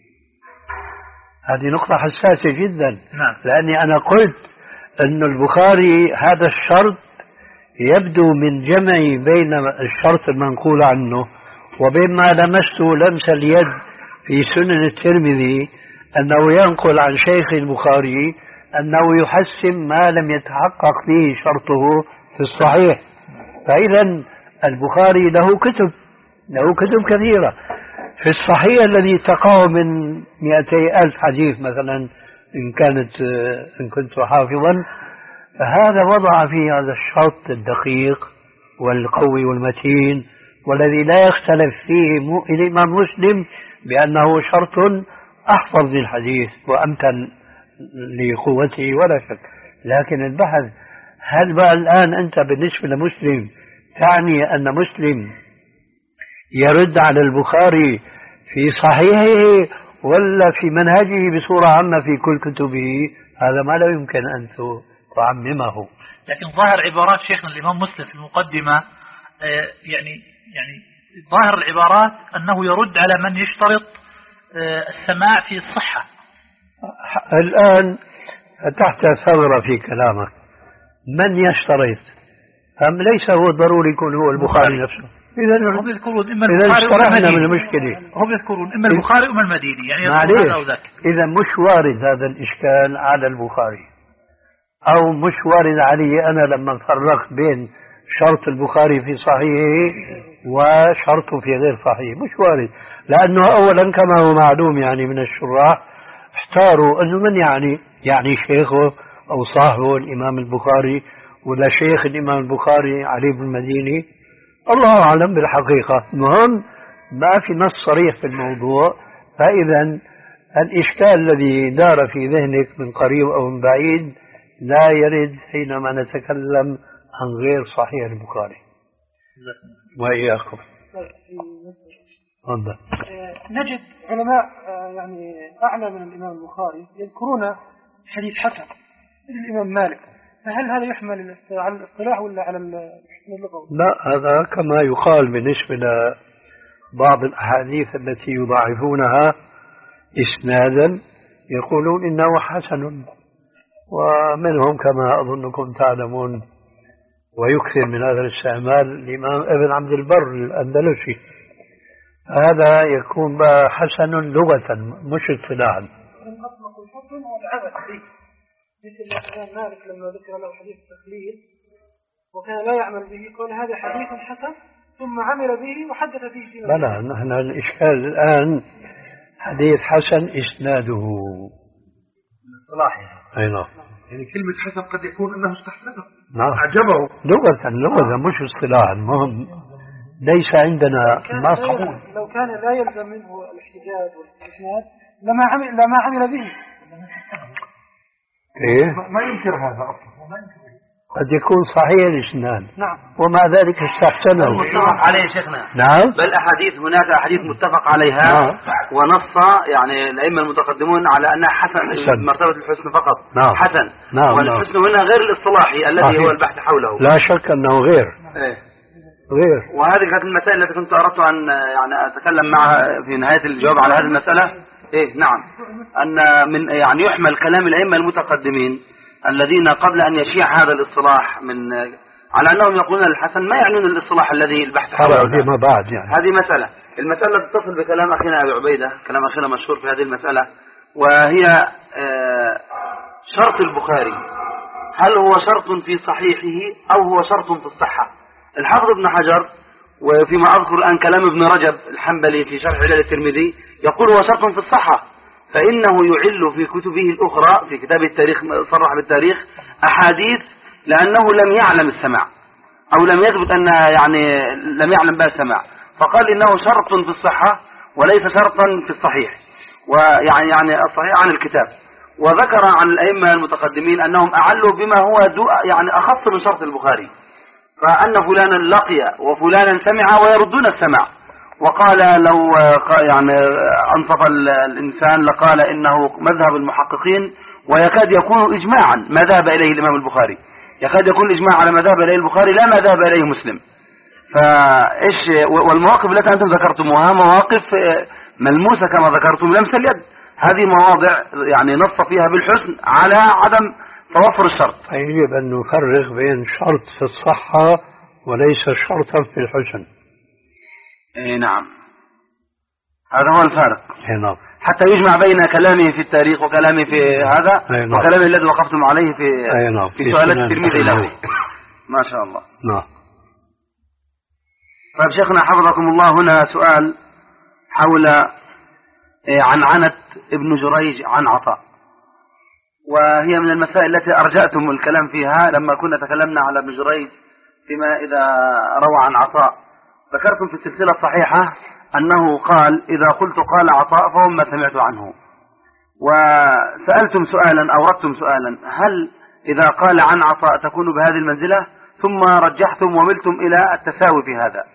هذه نقطة حساسة جدا. نعم. لأني أنا قلت أن البخاري هذا الشرط يبدو من جمع بين الشرط المنقول عنه وبين ما لمسته لمس اليد في سنن الترمذي أنه ينقل عن شيخ البخاري أنه يحسن ما لم يتحقق فيه شرطه في الصحيح. فإذا البخاري له كتب له كتب كثيرة في الصحيح الذي تقع من مئتي ألف حديث مثلا إن كانت إن كنت حافظا، فهذا وضع فيه هذا الشرط الدقيق والقوي والمتين والذي لا يختلف فيه الإمام مسلم بأنه شرط أحفظ للحديث وأمتن لقوته ولا شك. لكن البحث هل بقى الآن أنت بالنسبة لمسلم تعني أن مسلم يرد على البخاري في صحيحه ولا في منهجه بصورة عامة في كل كتبه؟ هذا ما لا يمكن أن تعممه. لكن ظاهر عبارات شيخنا الإمام مسلم في المقدمة يعني يعني ظاهر العبارات أنه يرد على من يشترط السماع في الصحة. الآن فتحت ثغرة في كلامك، من يشترط؟ أم ليس هو ضروري يكون هو البخاري نفسه؟ إذا هم يذكرون إما البخاري وإما المديني. من المشكلة هم يذكرون إما البخاري وإما المديني، يعني معليش. إذا مش وارد هذا الإشكال على البخاري أو مش وارد علي أنا لما فرقت بين شرط البخاري في صحيحه وشرطه في غير صحيح، مش وارد. لأنه أولا كما هو معلوم يعني من الشراح احتاروا أنه من يعني يعني شيخه أو صاحبه الإمام البخاري ولا شيخ الإمام البخاري علي بن المديني، الله أعلم بالحقيقة. المهم ما في نص صريح في الموضوع. فإذا الإشكال الذي دار في ذهنك من قريب أو من بعيد لا يرد حينما نتكلم عن غير صحيح البخاري. وإياكم. تفضل. نجد علماء يعني أعلى من الإمام البخاري يذكرون حديث حسن مثل الإمام مالك، فهل هذا يحمل على الاصطلاح ولا على اللغة؟ لا، هذا كما يقال بالنسبة لبعض الأحاديث التي يضاعفونها إسنادا يقولون إنه حسن، ومنهم كما أظنكم تعلمون ويكثر من هذا الاستعمال الإمام ابن عبد البر الأندلسي، هذا يكون بقى حسن لغة مش اصطلاحا. أطلقوا الحكم والعبث به، مثل الإمام مالك لما ذكر له حديث التقليد وكان لا يعمل به يقول هذا حديث حسن ثم عمل به وحدث فيه فيما. بلى، نحن الإشكال الآن حديث حسن إسناده صلاحي. أي نعم. يعني كلمة حسن قد يكون أنه استحسنه. نعم. أعجبه. لغة لغة مش اصطلاحا، مهم ليس عندنا ما قبول. لو كان لا يلزم منه الاحتجاج والاستثناء لما عمل لما عمل به. إيه؟ ما ينكر هذا أصلا. قد يكون صحيح الإسناد. نعم. ومع ذلك استحسنه. متفق عليه شيخنا. نعم. بل أحاديث هناك أحاديث متفق عليها. نعم. ونص يعني الأئمة المتقدمون على أنها حسن, حسن. مرتبة الحسن فقط. نعم. حسن. نعم. والحسن هنا غير الاصطلاحي الذي صحيح. هو البحث حوله. لا شك أنه غير. إيه. غير. وهذه كانت المسائل التي كنت أردت أن يعني أتكلم معها في نهاية الجواب على هذه المسألة. إيه نعم. أن من يعني يحمل كلام الأئمة المتقدمين الذين قبل أن يشيع هذا الاصطلاح من على أنهم يقولون الحسن ما يعنون الاصطلاح الذي البحث حوله فيما بعد يعني. هذه مسألة. المسألة تتصل بكلام أخينا أبي عبيدة، كلام أخينا مشهور في هذه المسألة، وهي شرط البخاري هل هو شرط في صحيحه أو هو شرط في الصحة؟ الحافظ ابن حجر وفيما أذكر الآن كلام ابن رجب الحنبلي في شرح علل الترمذي يقول هو شرط في الصحة، فإنه يعل في كتبه الأخرى في كتاب التاريخ صرح بالتاريخ أحاديث لأنه لم يعلم السماع أو لم يثبت أنها يعني لم يعلم بها السماع، فقال إنه شرط في الصحة وليس شرطا في الصحيح، ويعني يعني الصحيح عن الكتاب. وذكر عن الأئمة المتقدمين أنهم أعلوا بما هو يعني أخص من شرط البخاري، فأن فلانا لقي وفلانا سمع ويردون السماع، وقال لو يعني أنصف الإنسان لقال إنه مذهب المحققين ويكاد يكون إجماعا ما ذهب إليه الإمام البخاري، يكاد يكون الإجماع على ما ذهب إليه البخاري لا ما ذهب إليه مسلم. فإيش والمواقف التي أنتم ذكرتموها مواقف ملموسة كما ذكرتم لمس اليد، هذه مواضع يعني نص فيها بالحسن على عدم توفر الشرط. يجب أن نفرق بين شرط في الصحة وليس شرطا في الحسن. اي نعم، هذا هو الفارق. نعم. حتى يجمع بين كلامه في التاريخ وكلامه في هذا وكلامه الذي وقفتم عليه في نعم. في سؤالات الترمذي له. ما شاء الله. نعم. طيب شيخنا حفظكم الله، هنا سؤال حول عنعنة ابن جريج عن عطاء، وهي من المسائل التي أرجأتم الكلام فيها لما كنا تكلمنا على ابن جريج فيما إذا روى عن عطاء. ذكرتم في السلسلة الصحيحة أنه قال إذا قلت قال عطاء فهو ما سمعت عنه، وسألتم سؤالا أو ردتم سؤالا، هل إذا قال عن عطاء تكون بهذه المنزلة؟ ثم رجحتم وملتم إلى التساوي في هذا.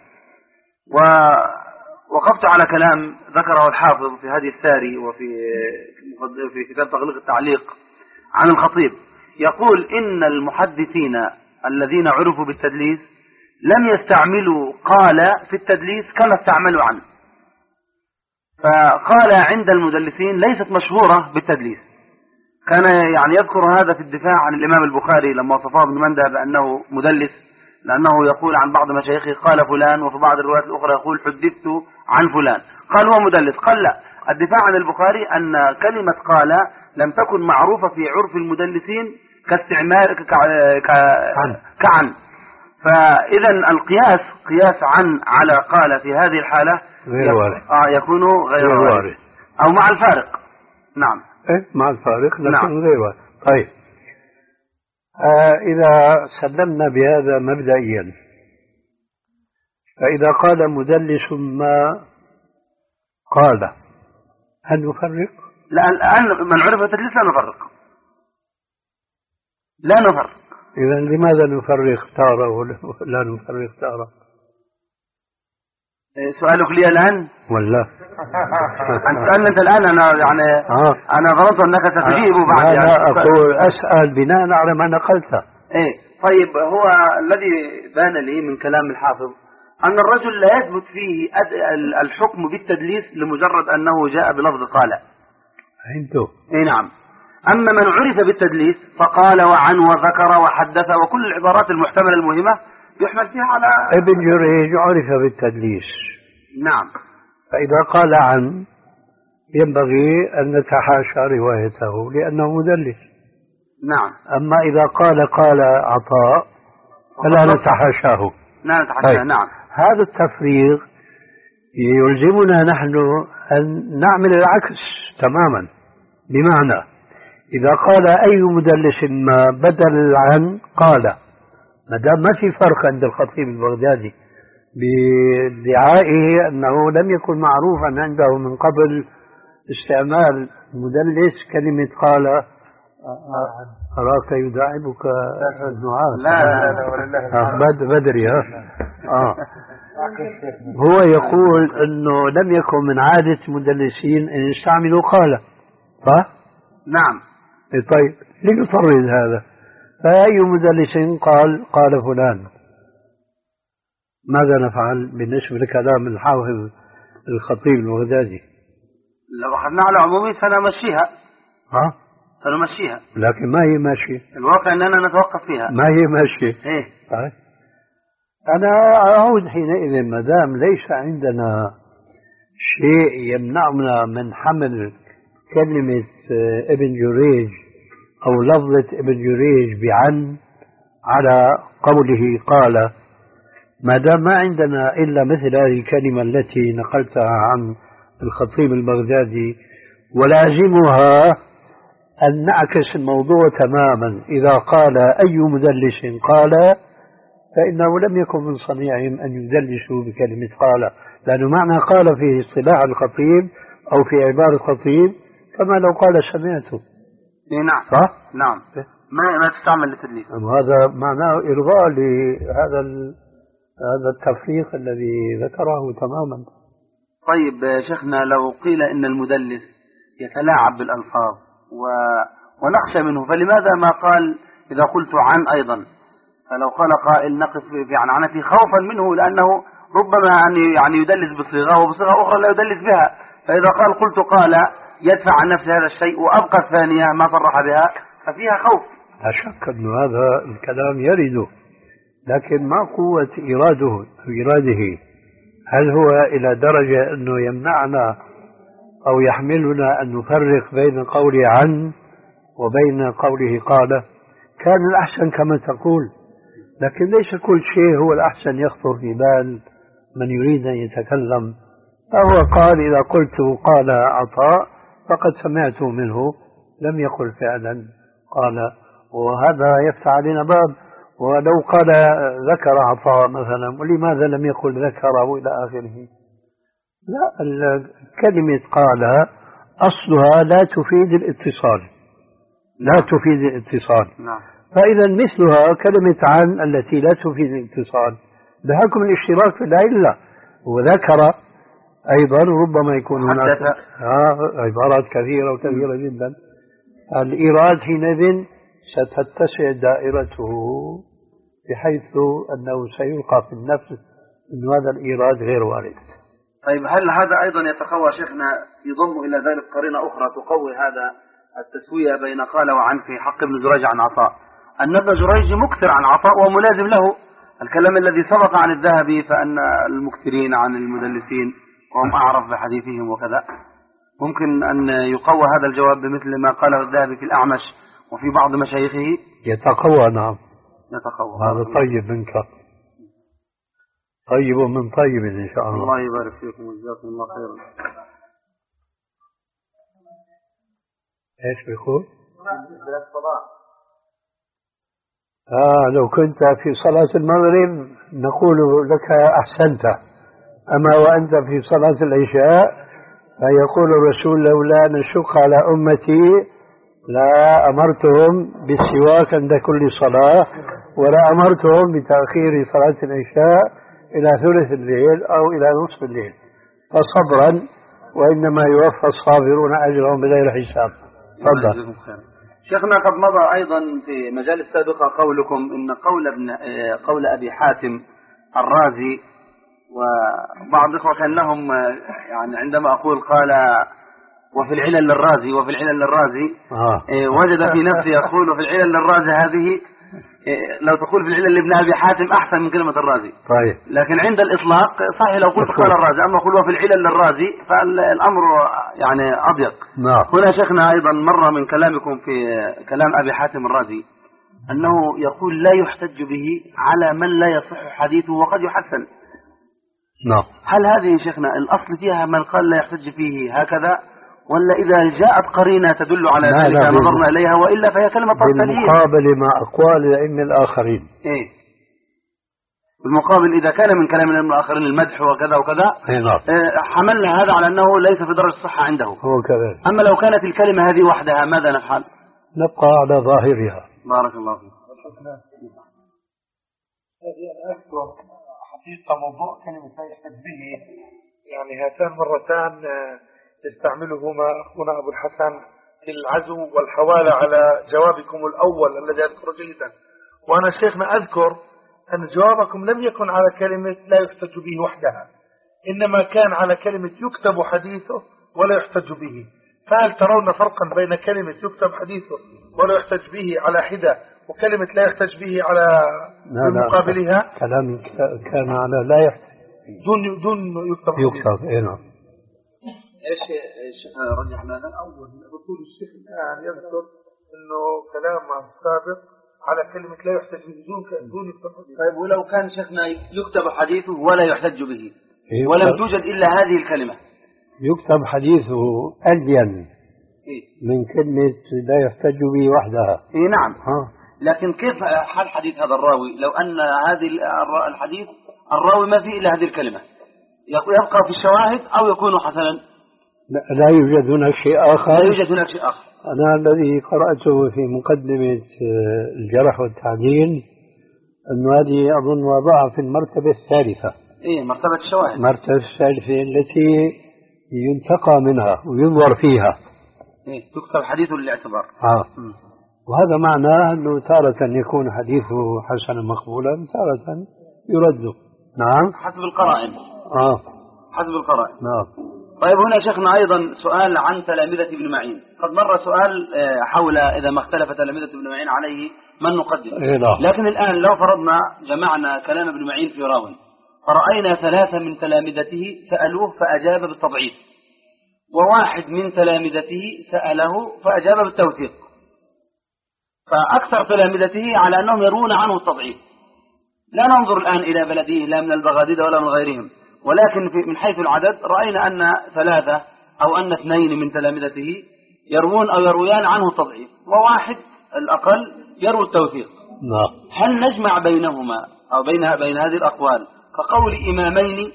ووقفت على كلام ذكره الحافظ في هذه الساري وفي في كتاب تغليق التعليق عن الخطيب، يقول إن المحدثين الذين عرفوا بالتدليس لم يستعملوا قال في التدليس كما استعملوا عنه، فقال عند المدلسين ليست مشهورة بالتدليس. كان يعني يذكر هذا في الدفاع عن الإمام البخاري لما وصفه ابن مندى بأنه مدلس، لأنه يقول عن بعض مشايخه قال فلان، وفي بعض الروايات الأخرى يقول حدثت عن فلان، قال هو مدلس. قال لا، الدفاع عن البخاري أن كلمة قال لم تكن معروفة في عرف المدلسين كاستعمال كعن، فإذا القياس قياس عن على قال في هذه الحالة غير وارد. آه يكون غير وارد أو مع الفارق. نعم. إيه مع الفارق لكن نعم. غير وارد. طيب آه إذا سلمنا بهذا مبدئيا، فإذا قال مدلس ما قال هل نفرق؟ لا، الآن من عرف التدليس لا نفرق، لا نفرق. إذا لماذا نفرق تارة ولا نفرق تارة؟ سؤالك لي الآن ولا أنت سألنا أنت الآن؟ أنا يعني آه. أنا ظننت أنك ستجيب بعد. لا يعني لا أقول أسأل بناء على ما نقلته. إيه طيب، هو الذي بان لي من كلام الحافظ أن الرجل لا يثبت فيه الحكم بالتدليس لمجرد أنه جاء بلفظ قال عنده. إيه نعم. أما من عرف بالتدليس فقال وعن وذكر وحدث وكل العبارات المحتملة المهمة يحمل فيها على ابن جريج عرف بالتدليس. نعم. فإذا قال عن ينبغي أن نتحاشى روايته لأنه مدلس. نعم. أما إذا قال قال عطاء فلا نتحاشاه. لا نتحاشاه. طيب. نعم. هذا التفريغ يلزمنا نحن أن نعمل العكس تماما، بمعنى إذا قال أي مدلس ما بدل عن قال، ما دام ما في فرق عند الخطيب البغدادي بادعائه أنه لم يكن معروفا عنده من قبل استعمال مدلس كلمة قال أراك يداعبك النعاس. لا لا لا ولله آه بدري ها آه. هو يقول أنه لم يكن من عادة مدلسين أن يستعملوا قال، صح؟ نعم. طيب لنفرض هذا، فأي مدلس قال قال فلان، ماذا نفعل بالنسبة لكلام الحافظ الخطيب البغدادي؟ لو أخذنا على عمومي سنمشيها. ها؟ سنمشيها. لكن ما هي ماشية. الواقع أننا نتوقف فيها. ما هي ماشية. إيه؟ طيب. أنا أعود حينئذ ما دام ليس عندنا شيء يمنعنا من حمل كلمة ابن جريج أو لفظة ابن جريج بعن على قوله قال، ما دام ما عندنا إلا مثل هذه الكلمة التي نقلتها عن الخطيب البغدادي، ولازمها أن نعكس الموضوع تماما. إذا قال أي مدلس قال، فإنه لم يكن من صنيعهم أن يدلسوا بكلمة قال، لأنه معنى قال في اصطلاح الخطيب أو في عبارة الخطيب كما لو قال سمعته. نعم صح؟ نعم، ما ما تستعمل للتدليس. هذا معناه إلغاء لهذا هذا التفريق الذي ذكره تماما. طيب شيخنا، لو قيل إن المدلس يتلاعب بالألفاظ و... ونخشى منه، فلماذا ما قال إذا قلت عن أيضا؟ فلو قال قائل نقف في عنعنته خوفا منه، لأنه ربما يعني يدلس بصيغة وبصيغة أخرى لا يدلس بها، فإذا قال قلت قال يدفع عن نفسه هذا الشيء وأبقى الثانية ما صرح بها، ففيها خوف. لا شك أن هذا الكلام يرد، لكن ما قوة إراده إراده؟ هل هو إلى درجة أنه يمنعنا أو يحملنا أن نفرق بين قوله عن وبين قوله قال؟ كان الأحسن كما تقول، لكن ليس كل شيء هو الأحسن يخطر في بال من يريد أن يتكلم. فهو قال إذا قلت قال عطاء فقد سمعت منه، لم يقل فعلا قال، وهذا يفتح علينا باب. ولو قال ذكر عطاء مثلا، ولماذا لم يقل ذكره إلى آخره؟ لا، كلمة قال أصلها لا تفيد الاتصال، لا تفيد الاتصال. نعم. فإذا مثلها كلمة عن التي لا تفيد الاتصال بحكم الاشتراك في العلة. وذكر أيضا ربما يكون هناك عبارات كثيرة وكثيرة جدا. الإيراد حينئذ ستتسع دائرته بحيث أنه سيلقى في النفس أن هذا الإيراد غير وارد. طيب هل هذا أيضا يتقوى شيخنا يضم إلى ذلك قرينة أخرى تقوي هذا التسوية بين قال وعن في حق ابن جريج عن عطاء؟ أن ابن جريج مكثر عن عطاء وملازم له الكلام الذي سبق عن الذهبي، فأن المكثرين عن المدلسين وهم أعرف بحديثهم وكذا. ممكن أن يقوى هذا الجواب بمثل ما قاله الذهبي في الأعمش وفي بعض مشايخه. يتقوى. نعم يتقوى. هذا طيب منك، طيب من طيب إن شاء الله. الله يبارك فيكم وجزاكم الله خيرا. إيش بيقول؟ آه لو كنت في صلاة المغرب نقول لك أحسنت، أما وأنت في صلاة العشاء فيقول الرسول لولا نشق على أمتي لا أمرتهم بالسواك عند كل صلاة، ولا أمرتهم بتأخير صلاة العشاء إلى ثلث الليل أو إلى نصف الليل، فصبرا وإنما يوفى الصابرون أجرهم بغير حساب. تفضل. شيخنا، قد مضى أيضا في مجالس سابقة قولكم إن قول ابن قول أبي حاتم الرازي، وبعض الإخوة كان لهم يعني عندما أقول قال وفي العلل للرازي وفي العلل للرازي آه. وجد في نفسه يقول وفي العلل للرازي، هذه لو تقول في العلل لابن أبي حاتم أحسن من كلمة الرازي. طيب. لكن عند الإطلاق صحيح لو قلت قال الرازي، أما أقول وفي العلل للرازي فالأمر يعني أضيق. نعم. هنا شيخنا أيضا مرة من كلامكم في كلام أبي حاتم الرازي أنه يقول لا يحتج به على من لا يصح حديثه وقد يحسن. نعم. هل هذه شيخنا الأصل فيها من قال لا يحتج فيه هكذا، ولا إذا جاءت قرينة تدل على ذلك نظرنا إليها، وإلا فهي كلمة تفصيلية بالمقابل مع أقوال الأئمة الآخرين؟ إيه، بالمقابل إذا كان من كلام الأئمة الآخرين المدح وكذا وكذا إيه حملنا هذا على أنه ليس في درجة الصحة عنده. هو كذلك. أما لو كانت الكلمة هذه وحدها ماذا نفعل؟ نبقى على ظاهرها. بارك الله فيك. حقيقة موضوع كلمة لا يحتج به يعني هاتان مرتان يستعملهما أخونا أبو الحسن في العزو والحوالة على جوابكم الأول الذي أذكر جيدا. وأنا شيخنا أذكر أن جوابكم لم يكن على كلمة لا يحتج به وحدها، إنما كان على كلمة يكتب حديثه ولا يحتج به. فهل ترون فرقا بين كلمة يكتب حديثه ولا يحتج به على حدة وكلمة لا يحتج به على مقابلها؟ كلام كان على لا يحتج دون دون يكتب يكتب. إيه نعم. ايش الشيخ رجح ماذا؟ اول بطول الشيخ الان يذكر انه كلام مع السابق على كلمة لا يحتج به دون دون التصديق. طيب ولو كان شيخنا يكتب حديثه ولا يحتج به إيه ولم توجد إلا هذه الكلمة، يكتب حديثه ألين إيه؟ من كلمة لا يحتج به وحدها. إيه نعم. ها. لكن كيف حال حديث هذا الراوي لو أن هذه الحديث الراوي ما فيه إلا هذه الكلمة، يبقى في الشواهد أو يكون حسنا؟ لا يوجد هناك شيء آخر. لا يوجد هناك شيء آخر. أنا الذي قرأته في مقدمة الجرح والتعديل أن هذه أظن وضعها في المرتبة الثالثة. إيه مرتبة الشواهد. المرتبة الثالثة التي ينتقى منها وينظر فيها. إيه تكتب حديثه للاعتبار. آه. وهذا معناه أنه تارة يكون حديثه حسنا مقبولا، تارة يرد. نعم. حسب القرائن. آه. حسب القرائن. نعم. طيب هنا شيخنا أيضا سؤال عن تلامذة ابن معين. قد مر سؤال حول إذا ما اختلف تلامذة ابن معين عليه من نقدم. إيه لا. لكن الآن لو فرضنا جمعنا كلام ابن معين في راو فرأينا ثلاثة من تلامذته سألوه فأجاب بالتضعيف، وواحد من تلامذته سأله فأجاب بالتوثيق، فأكثر تلامذته على أنهم يرون عنه التضعيف. لا ننظر الآن إلى بلده لا من البغاديد ولا من غيرهم، ولكن في من حيث العدد رأينا أن ثلاثة أو أن اثنين من تلامذته يروون أو يرويان عنه التضعيف، وواحد الأقل يروي التوثيق. نعم. هل نجمع بينهما أو بين بين هذه الأقوال كقول إمامين،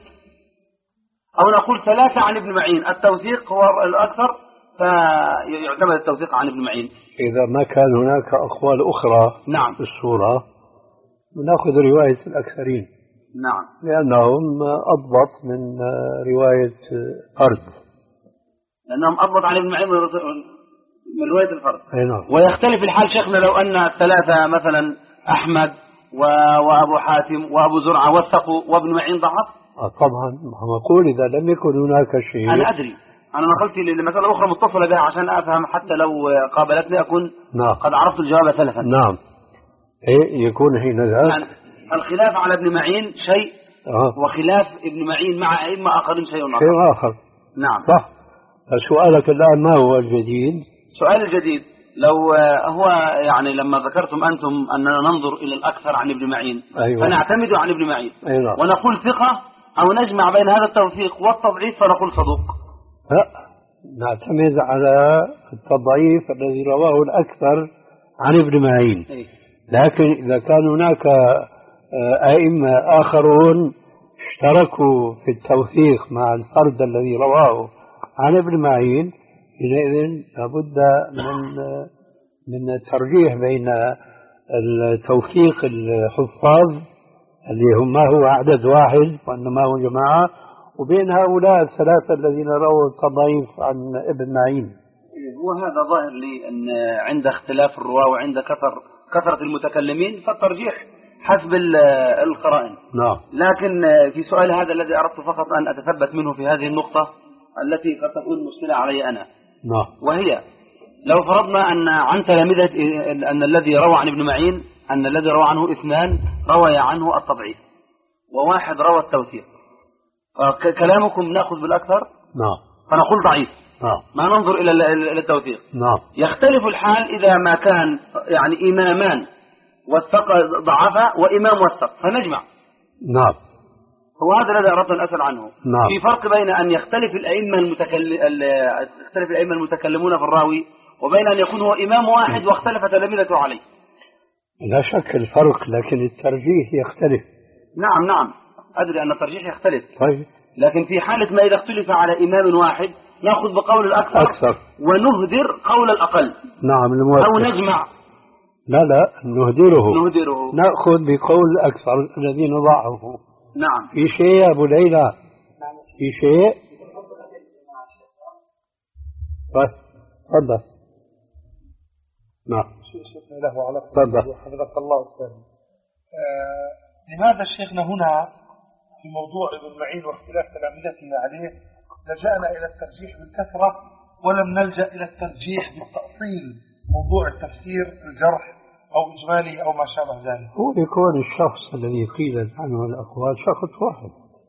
أو نقول ثلاثة عن ابن معين التوثيق هو الأكثر فيعتمد التوثيق عن ابن معين؟ إذا ما كان هناك أقوال أخرى نعم في الصورة نأخذ رواية الأكثرين. نعم. لأنهم أضبط من رواية فرد. لأنهم أضبط عن ابن معين من رواية الفرد. نعم. ويختلف الحال شيخنا لو أن الثلاثة مثلا أحمد وأبو حاتم وأبو زرعة وثقوا وابن معين ضعف. طبعا نقول إذا لم يكن هناك شيء. أنا أدري، أنا نقلت لمسألة أخرى متصلة بها عشان أفهم حتى لو قابلتني أكون نعم. قد عرفت الجواب سلفا. نعم. إيه يكون حين ذا يعني الخلاف على ابن معين شيء آه. وخلاف ابن معين مع أئمة آخرين شيء آخر. شيء آخر. نعم صح. سؤالك الآن ما هو الجديد؟ سؤال الجديد لو هو يعني لما ذكرتم أنتم أننا ننظر إلى الأكثر عن ابن معين. أيوة. فنعتمد عن ابن معين. أيوة. ونقول ثقة أو نجمع بين هذا التوثيق والتضعيف فنقول صدوق. لا نعتمد على التضعيف الذي رواه الأكثر عن ابن معين. أيه. لكن إذا كان هناك أئمة آخرون اشتركوا في التوثيق مع الفرد الذي رواه عن ابن معين حينئذ لابد من من الترجيح بين التوثيق الحفاظ اللي هم ما هو عدد واحد وإنما هو جماعة وبين هؤلاء الثلاثة الذين رووا التضعيف عن ابن معين. هو هذا ظاهر لي أن عند اختلاف الرواة وعند كثر كثرة المتكلمين فالترجيح حسب القرائن. نعم. لكن في سؤال هذا الذي أردت فقط أن أتثبت منه في هذه النقطة التي قد تكون مشكلة علي أنا. نعم. وهي لو فرضنا أن عن تلامذة أن الذي روى عن ابن معين أن الذي روى عنه اثنان روى عنه التضعيف وواحد روى التوثيق، فكلامكم نأخذ بالأكثر. نعم. فنقول ضعيف. نعم. ما ننظر إلى التوثيق. نعم. يختلف الحال إذا ما كان يعني إمامان وثق ضعفا وإمام وثق فنجمع. نعم. هو هذا الذي أردت أن أسأل عنه. نعم. في فرق بين أن يختلف الأئمة المتكلم يختلف الأئمة المتكلمون في الراوي وبين أن يكون هو إمام واحد واختلف تلامذته عليه. لا شك الفرق لكن الترجيح يختلف. نعم نعم أدري أن الترجيح يختلف. طيب. لكن في حالة ما إذا اختلف على إمام واحد نأخذ بقول الأكثر أكثر. ونهدر قول الأقل. نعم الموثق. أو نجمع. لا لا نهدره. نهدره. نأخذ بقول الأكثر الذين ضعفوا. نعم. في شيء يا أبو ليلى؟ في شيء؟ طيب تفضل. نعم. له على تفضل. حفظك الله أستاذ. آه لماذا شيخنا هنا في موضوع ابن معين واختلاف تلامذته عليه لجأنا إلى الترجيح بالكثرة ولم نلجأ إلى الترجيح بالتأصيل موضوع التفسير الجرح أو إجمالي أو ما شابه ذلك؟ هو يكون الشخص الذي قيلت عنه الأقوال شخص واحد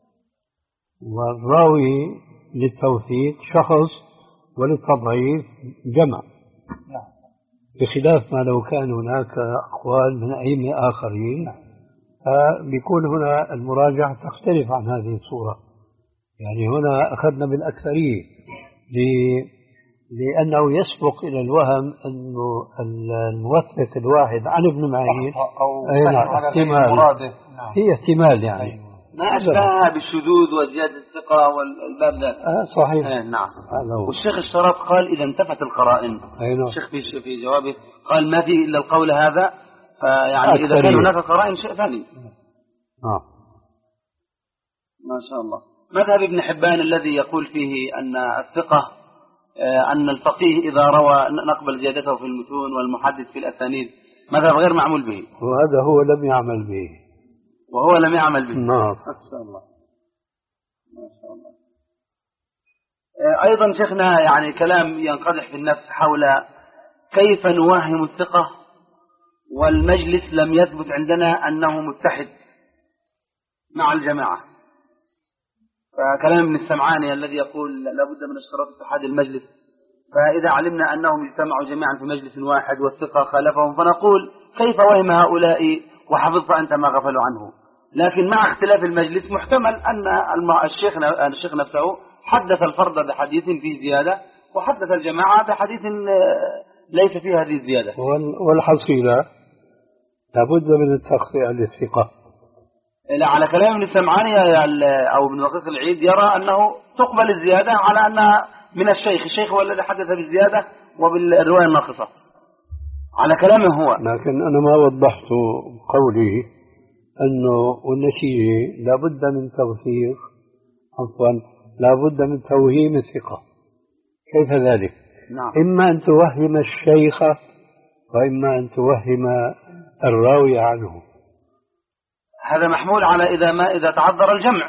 والراوي للتوثيق شخص وللتضعيف جمع. نعم. بخلاف ما لو كان هناك أقوال من أئمة آخرين فبيكون هنا المراجعة تختلف عن هذه الصورة. يعني هنا أخذنا بالأكثرية لأنه يسبق إلى الوهم أنه الموثق الواحد عن ابن معين أو احتمال هي احتمال يعني ما أشبهها بالشذوذ وزيادة الثقة والباب ذات. آه صحيح. آه نعم. والشيخ الشراط قال إذا انتفت القرائن. الشيخ في في جوابه قال ما في إلا القول هذا، فيعني إذا كان هناك قرائن شيء ثاني. آه. ما شاء الله. مذهب ابن حبان الذي يقول فيه أن الثقة آه أن الفقيه إذا روى نقبل زيادته في المتون والمحدث في الأسانيد، مذهب غير معمول به. وهذا هو لم يعمل به. وهو لم يعمل به. نعم. ما شاء الله. ما شاء الله. أيضا شيخنا يعني كلام ينقدح في النفس حول كيف نوهم الثقة والمجلس لم يثبت عندنا أنه متحد مع الجماعة. فكلام ابن السمعاني الذي يقول لابد من اشتراط اتحاد المجلس، فإذا علمنا أنهم اجتمعوا جميعا في مجلس واحد والثقة خالفهم فنقول كيف وهم هؤلاء وحفظت أنت ما غفلوا عنه. لكن مع اختلاف المجلس محتمل أن الشيخ الشيخ نفسه حدث الفرد بحديث فيه زيادة وحدث الجماعة بحديث ليس فيه هذه الزيادة. والحصيلة لابد من التخطئة للثقة. لا، على كلام ابن السمعاني أو ابن دقيق العيد يرى أنه تقبل الزيادة على أنها من الشيخ، الشيخ هو الذي حدث بالزيادة وبالرواية الناقصة على كلامه هو. لكن أنا ما وضحت قولي أنه والنتيجة لابد من توثيق عفوا لابد من توهيم الثقة. كيف ذلك؟ نعم. إما أن توهم الشيخ وإما أن توهم الراوي عنه. هذا محمول على إذا ما إذا تعذر الجمع.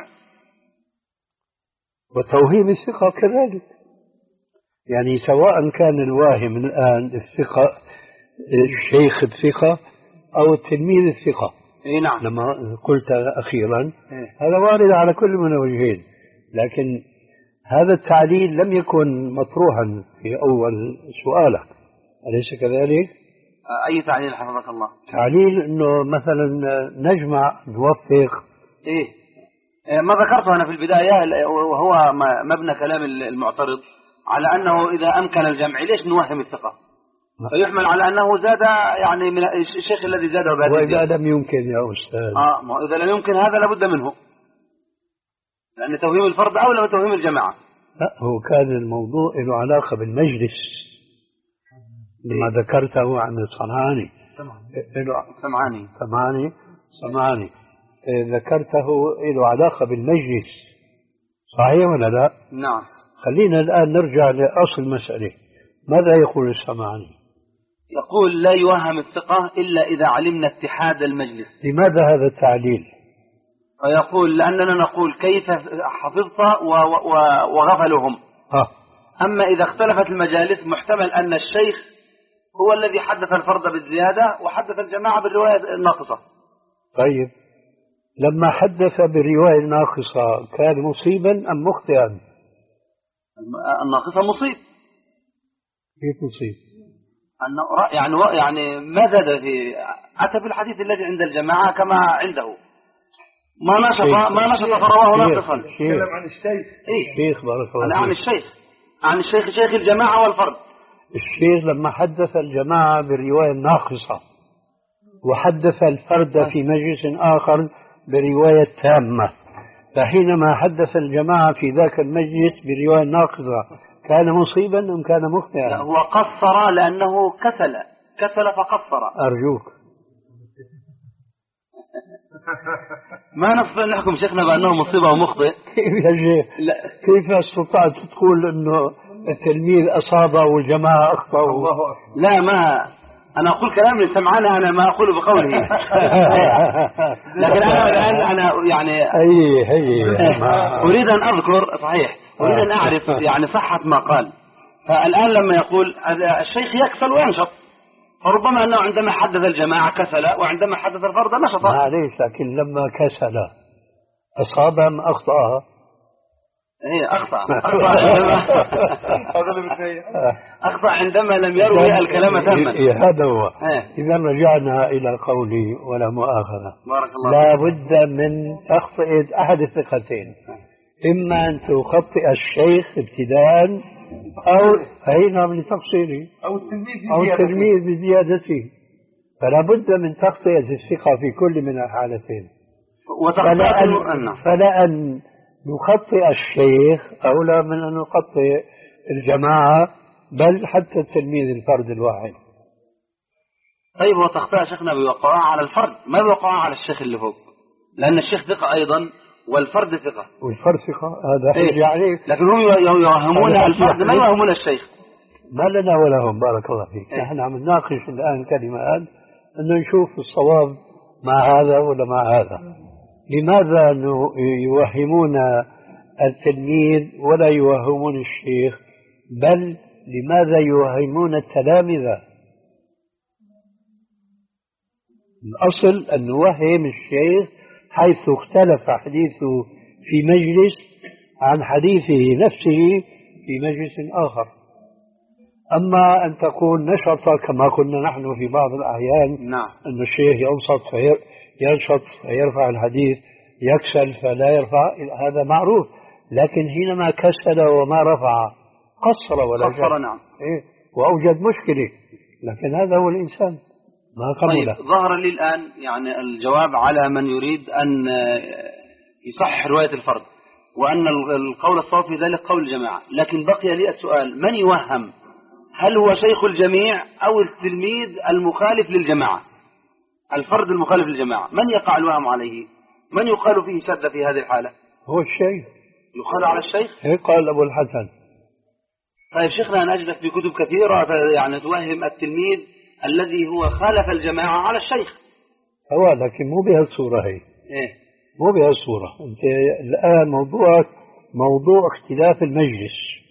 وتوهيم الثقة كذلك، يعني سواء كان الواهم الآن الثقة الشيخ الثقة أو التلميذ الثقة. إيه نعم. لما قلت أخيرا إيه؟ هذا وارد على كل من الوجهين، لكن هذا التعليل لم يكن مطروحا في أول سؤالك، أليس كذلك؟ أي تعليل حفظك الله؟ تعليل أنه مثلا نجمع نوفق. إيه ما ذكرته أنا في البداية وهو مبنى كلام المعترض على أنه إذا أمكن الجمع ليش نوهم الثقة؟ فيحمل على أنه زاد يعني من الشيخ الذي زاده بهذه. وإذا لم يمكن يا أستاذ آه ما إذا لم يمكن هذا لابد منه، لأن توهيم الفرد أولى من توهيم الجماعة. لا، هو كان الموضوع له علاقة بالمجلس لما ذكرته عن الصنعاني. سمعاني سمعاني سمعاني ذكرته له علاقة بالمجلس، صحيح ولا لا؟ نعم. خلينا الآن نرجع لأصل المسألة. ماذا يقول السمعاني؟ يقول لا يوهم الثقة إلا إذا علمنا اتحاد المجلس. لماذا هذا التعليل؟ فيقول لأننا نقول كيف حفظت وغفلهم. آه. أما إذا اختلفت المجالس محتمل أن الشيخ هو الذي حدث الفرد بالزيادة وحدث الجماعة بالرواية الناقصة. طيب لما حدث بالرواية الناقصة كان مصيبا أم مخطئا؟ الناقصة مصيب. كيف مصيب؟ يعني يعني ما زاد في أتى في الحديث الذي عند الجماعة كما عنده، ما نشط ما نشط فرواه ناقصا. تكلم عن الشيخ. إيه؟ شيخ بارك الله أنا عن الشيخ عن الشيخ شيخ الجماعة والفرد. الشيخ لما حدث الجماعة بالرواية الناقصة وحدث الفرد في مجلس آخر برواية تامة، فحينما حدث الجماعة في ذاك المجلس برواية ناقصة كان مصيبا أم كان مخطئا؟ لا، هو قصر لأنه كسل كسل فقصر. أرجوك ما نستطيع نحكم شيخنا بأنه مصيبة ومخطئ. كيف يا شيخ؟ كيف استطعت تقول أنه التلميذ أصاب والجماعة أخطأوا؟ لا، ما أنا أقول كلام لسمعان، أنا ما أقول بقوله. لكن أنا الآن أنا يعني هي هي أريد أن أذكر صحيح أريد أن أعرف يعني صحة ما قال. فالآن لما يقول الشيخ يكسل وينشط، فربما أنه عندما حدث الجماعة كسل وعندما حدث الفرد نشط. معليش، لكن لما كسل أصاب أم أخطأ؟ هي أخطأ أخطأ عندما أخطأ عندما لم يروي الكلام تما. هذا هو. إذا رجعنا إلى قولي ولا مؤاخذة، بارك الله لا بد من تخطئة أحد الثقتين، إما أن تخطئ الشيخ ابتداء أو أي نعم لتقصيره أو التلميذ أو التلميذ بزيادته، فلا بد من تخطئة الثقة في كل من الحالتين. فلا أن, فلا أن نخطئ الشيخ أولى من أن نخطئ الجماعة، بل حتى التلميذ الفرد الواحد. طيب هو تخطئ شيخنا بيوقعها على الفرد، ما بيوقعها على الشيخ اللي فوق، لأن الشيخ ثقة أيضا والفرد ثقة. والفرد ثقة هذا إيه؟ يعني لكن هم يوهمون الفرد ما يوهمون الشيخ. ما لنا ولهم بارك الله فيك. إيه؟ نحن عم نناقش الآن كلمات أنه نشوف الصواب مع هذا ولا مع هذا. لماذا يوهمون التلميذ ولا يوهمون الشيخ، بل لماذا يوهمون التلامذة؟ الأصل أن نوهم الشيخ حيث اختلف حديثه في مجلس عن حديثه نفسه في مجلس آخر. أما أن تكون نشط كما كنا نحن في بعض الأحيان، نعم. أن الشيخ ينشط فير ينشط فيرفع الحديث، يكسل فلا يرفع، هذا معروف. لكن حينما كسل وما رفع قصر ولا قصر نعم. إيه؟ وأوجد مشكلة. لكن هذا هو الإنسان ما كمله. طيب ظهر لي الآن يعني الجواب على من يريد أن يصحح رواية الفرد، وأن القول الصواب في ذلك قول الجماعة. لكن بقي لي السؤال، من يوهم؟ هل هو شيخ الجميع أو التلميذ المخالف للجماعة؟ الفرد المخالف للجماعة من يقع الوهم عليه؟ من يقال فيه شذ في هذه الحالة؟ هو الشيخ. يقال على الشيخ؟ هيك قال أبو الحسن. طيب شيخنا أنا أجدك في كتب كثيرة يعني توهم التلميذ الذي هو خالف الجماعة على الشيخ. هو لكن مو بهالصورة هي. إيه؟ مو بهالصورة. أنت الآن موضوعك موضوع اختلاف المجلس.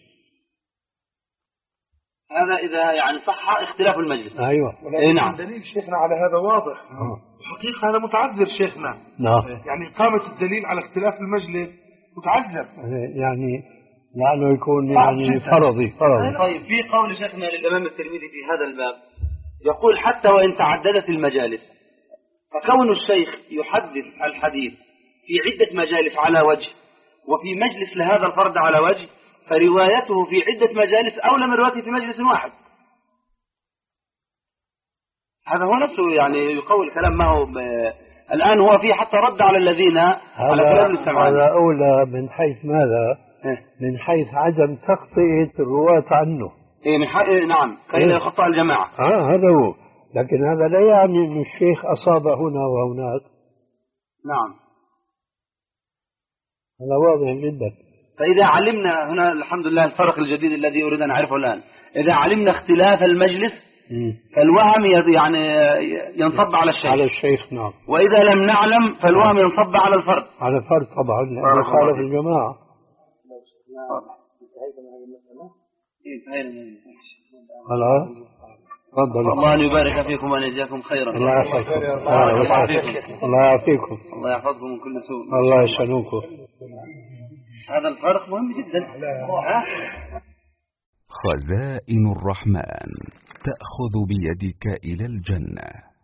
هذا إذا يعني صح اختلاف المجلس. أيوة. إيه نعم. دليل شيخنا على هذا واضح. الحقيقة هذا متعذر شيخنا. نعم. يعني إقامة الدليل على اختلاف المجلس متعذر. يعني لأنه يكون يعني فرضي فرضي. طيب في قول شيخنا للإمام الترمذي في هذا الباب يقول حتى وإن تعددت المجالس، فكون الشيخ يحدث الحديث في عدة مجالس على وجه، وفي مجلس لهذا الفرد على وجه، فروايته في عدة مجالس أولى من روايته في مجلس واحد. هذا هو نفسه يعني يقول الكلام. ما هو ب... الآن هو في حتى رد على الذين على كلام السمعاني. هذا أولى من حيث ماذا؟ من حيث عدم تخطئة الرواة عنه. إيه من حيث إيه نعم كي لا يخطئ الجماعة. آه هذا هو. لكن هذا لا يعني أن الشيخ أصاب هنا وهناك. نعم هذا واضح جدا. فإذا علمنا هنا الحمد لله الفرق الجديد الذي أريد أن أعرفه الآن، إذا علمنا اختلاف المجلس م. فالوهم يعني ينصب على الشيخ. على الشيخ نعم. وإذا لم نعلم فالوهم ينصب على الفرد. على الفرد طبعا لأنه خالف الجماعة. خلاص تفضل. الله أن يبارك فيكم وأن يجزاكم خيرا. الله يحفظكم. الله يعافيكم. الله يحفظكم من كل سوء. الله يسلمكم. هذا الفرق مهم جدا. خزائن الرحمن تأخذ بيدك إلى الجنة.